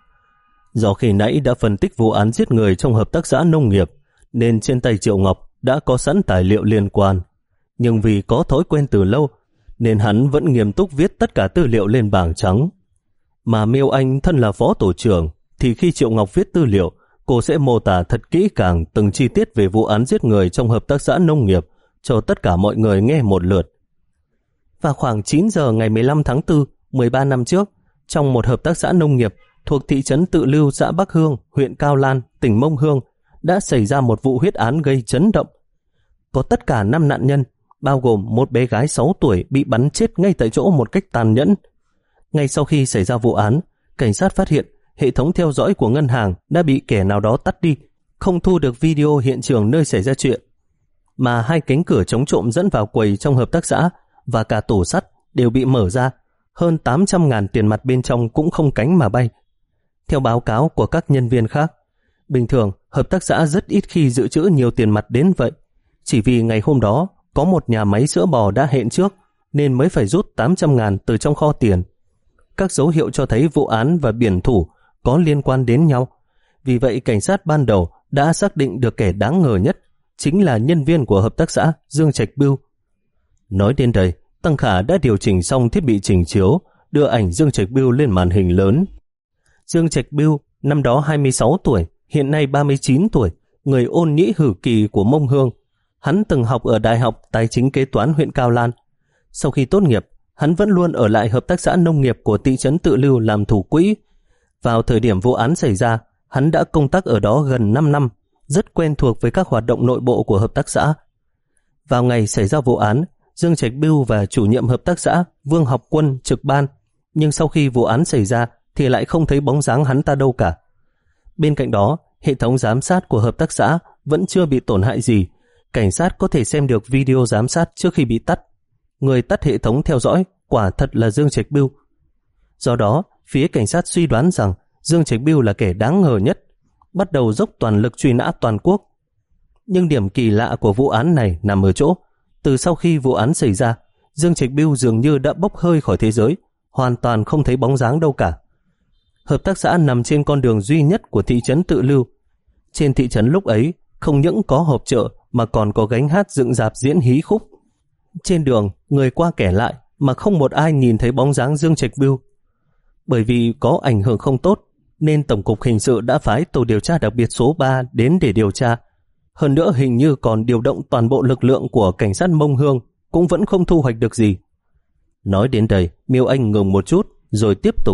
Do khi nãy đã phân tích vụ án giết người trong hợp tác xã nông nghiệp, nên trên tay Triệu Ngọc đã có sẵn tài liệu liên quan. Nhưng vì có thói quen từ lâu, nên hắn vẫn nghiêm túc viết tất cả tư liệu lên bảng trắng. Mà Miêu Anh thân là phó tổ trưởng, thì khi Triệu Ngọc viết tư liệu, cô sẽ mô tả thật kỹ càng từng chi tiết về vụ án giết người trong hợp tác xã nông nghiệp cho tất cả mọi người nghe một lượt. Và khoảng chín giờ ngày mười lăm tháng tư, mười ba năm trước, trong một hợp tác xã nông nghiệp thuộc thị trấn Tự Lưu, xã Bắc Hương, huyện Cao Lan, tỉnh Mông Hương, đã xảy ra một vụ huyết án gây chấn động. Có tất cả năm nạn nhân, bao gồm một bé gái sáu tuổi bị bắn chết ngay tại chỗ một cách tàn nhẫn. Ngay sau khi xảy ra vụ án, cảnh sát phát hiện hệ thống theo dõi của ngân hàng đã bị kẻ nào đó tắt đi, không thu được video hiện trường nơi xảy ra chuyện. Mà hai cánh cửa chống trộm dẫn vào quầy trong hợp tác xã và cả tủ sắt đều bị mở ra, hơn tám trăm ngàn tiền mặt bên trong cũng không cánh mà bay. Theo báo cáo của các nhân viên khác, bình thường hợp tác xã rất ít khi dự trữ nhiều tiền mặt đến vậy. Chỉ vì ngày hôm đó có một nhà máy sữa bò đã hẹn trước nên mới phải rút tám trăm ngàn từ trong kho tiền. Các dấu hiệu cho thấy vụ án và biển thủ có liên quan đến nhau. Vì vậy cảnh sát ban đầu đã xác định được kẻ đáng ngờ nhất chính là nhân viên của hợp tác xã Dương Trạch Bưu. Nói đến đây, Tăng Khả đã điều chỉnh xong thiết bị trình chiếu, đưa ảnh Dương Trạch Bưu lên màn hình lớn. Dương Trạch Bưu, năm đó hai mươi sáu tuổi, hiện nay ba mươi chín tuổi, người Ôn Nhĩ Hử Kỳ của Mông Hương. Hắn từng học ở Đại học Tài chính Kế toán huyện Cao Lan. Sau khi tốt nghiệp, hắn vẫn luôn ở lại hợp tác xã nông nghiệp của thị trấn Tự Lưu làm thủ quỹ. Vào thời điểm vụ án xảy ra, hắn đã công tác ở đó gần năm năm, rất quen thuộc với các hoạt động nội bộ của hợp tác xã. Vào ngày xảy ra vụ án, Dương Trạch Bưu và chủ nhiệm hợp tác xã Vương Học Quân trực ban, nhưng sau khi vụ án xảy ra thì lại không thấy bóng dáng hắn ta đâu cả. Bên cạnh đó, hệ thống giám sát của hợp tác xã vẫn chưa bị tổn hại gì. Cảnh sát có thể xem được video giám sát trước khi bị tắt. Người tắt hệ thống theo dõi quả thật là Dương Trạch Bưu. Do đó, phía cảnh sát suy đoán rằng Dương Trạch Bưu là kẻ đáng ngờ nhất, bắt đầu dốc toàn lực truy nã toàn quốc. Nhưng điểm kỳ lạ của vụ án này nằm ở chỗ, từ sau khi vụ án xảy ra, Dương Trạch Bưu dường như đã bốc hơi khỏi thế giới, hoàn toàn không thấy bóng dáng đâu cả. Hợp tác xã nằm trên con đường duy nhất của thị trấn Tự Lưu. Trên thị trấn lúc ấy không những có họp chợ mà còn có gánh hát dựng dạp diễn hí khúc. Trên đường, người qua kẻ lại mà không một ai nhìn thấy bóng dáng Dương Trạch Bưu. Bởi vì có ảnh hưởng không tốt, nên Tổng cục Hình sự đã phái tổ điều tra đặc biệt số ba đến để điều tra. Hơn nữa hình như còn điều động toàn bộ lực lượng của cảnh sát Mông Hương, cũng vẫn không thu hoạch được gì. Nói đến đây, Miêu Anh ngừng một chút, rồi tiếp tục.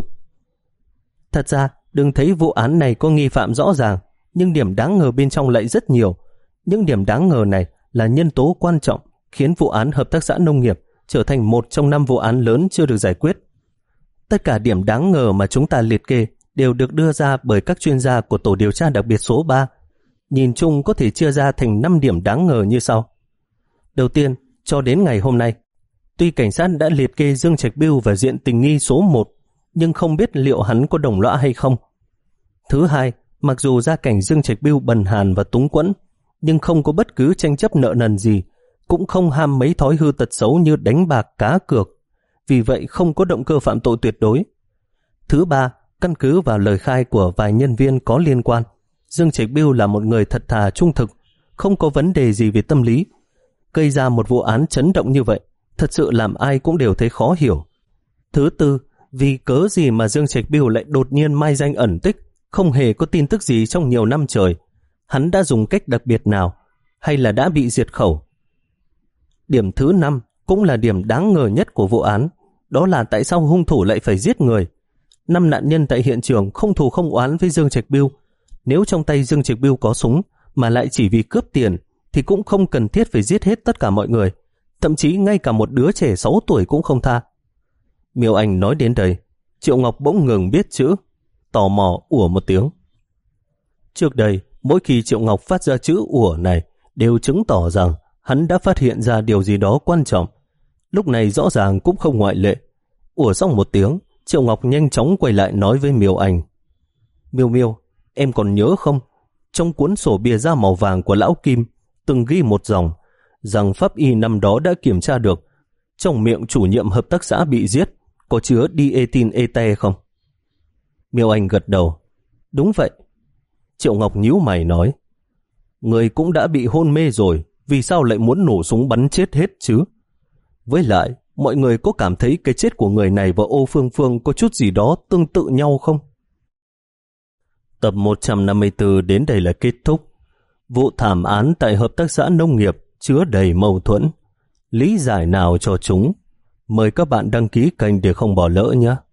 Thật ra, đừng thấy vụ án này có nghi phạm rõ ràng, nhưng điểm đáng ngờ bên trong lại rất nhiều. Những điểm đáng ngờ này là nhân tố quan trọng khiến vụ án hợp tác xã nông nghiệp trở thành một trong năm vụ án lớn chưa được giải quyết. Tất cả điểm đáng ngờ mà chúng ta liệt kê đều được đưa ra bởi các chuyên gia của tổ điều tra đặc biệt số ba. Nhìn chung có thể chia ra thành năm điểm đáng ngờ như sau. Đầu tiên, cho đến ngày hôm nay, tuy cảnh sát đã liệt kê Dương Trạch Bưu vào diện tình nghi số một, nhưng không biết liệu hắn có đồng lõa hay không. Thứ hai, mặc dù gia cảnh Dương Trạch Bưu bần hàn và túng quẫn, nhưng không có bất cứ tranh chấp nợ nần gì, cũng không ham mấy thói hư tật xấu như đánh bạc, cá cược, vì vậy không có động cơ phạm tội tuyệt đối. Thứ ba, căn cứ vào lời khai của vài nhân viên có liên quan, Dương Trạch Bưu là một người thật thà trung thực, không có vấn đề gì về tâm lý. Gây ra một vụ án chấn động như vậy, thật sự làm ai cũng đều thấy khó hiểu. Thứ tư, vì cớ gì mà Dương Trạch Bưu lại đột nhiên mai danh ẩn tích, không hề có tin tức gì trong nhiều năm trời? Hắn đã dùng cách đặc biệt nào, hay là đã bị diệt khẩu? Điểm thứ năm cũng là điểm đáng ngờ nhất của vụ án, đó là tại sao hung thủ lại phải giết người. Năm nạn nhân tại hiện trường không thù không oán với Dương Trạch Bưu. Nếu trong tay Dương Trực Biêu có súng mà lại chỉ vì cướp tiền thì cũng không cần thiết phải giết hết tất cả mọi người, thậm chí ngay cả một đứa trẻ sáu tuổi cũng không tha. Miêu Anh nói đến đây, Triệu Ngọc bỗng ngừng biết chữ, tò mò ủa một tiếng. Trước đây, mỗi khi Triệu Ngọc phát ra chữ ủa này đều chứng tỏ rằng hắn đã phát hiện ra điều gì đó quan trọng. Lúc này rõ ràng cũng không ngoại lệ. Ủa xong một tiếng, Triệu Ngọc nhanh chóng quay lại nói với Miêu Anh. Miêu Miêu, em còn nhớ không? Trong cuốn sổ bìa da màu vàng của Lão Kim từng ghi một dòng rằng pháp y năm đó đã kiểm tra được trong miệng chủ nhiệm hợp tác xã bị giết có chứa diethylene ete không? Miêu Anh gật đầu. Đúng vậy. Triệu Ngọc nhíu mày nói. Người cũng đã bị hôn mê rồi, vì sao lại muốn nổ súng bắn chết hết chứ? Với lại, mọi người có cảm thấy cái chết của người này và Ô Phương Phương có chút gì đó tương tự nhau không? Tập một trăm năm mươi tư đến đây là kết thúc. Vụ thảm án tại hợp tác xã nông nghiệp chứa đầy mâu thuẫn. Lý giải nào cho chúng? Mời các bạn đăng ký kênh để không bỏ lỡ nhé.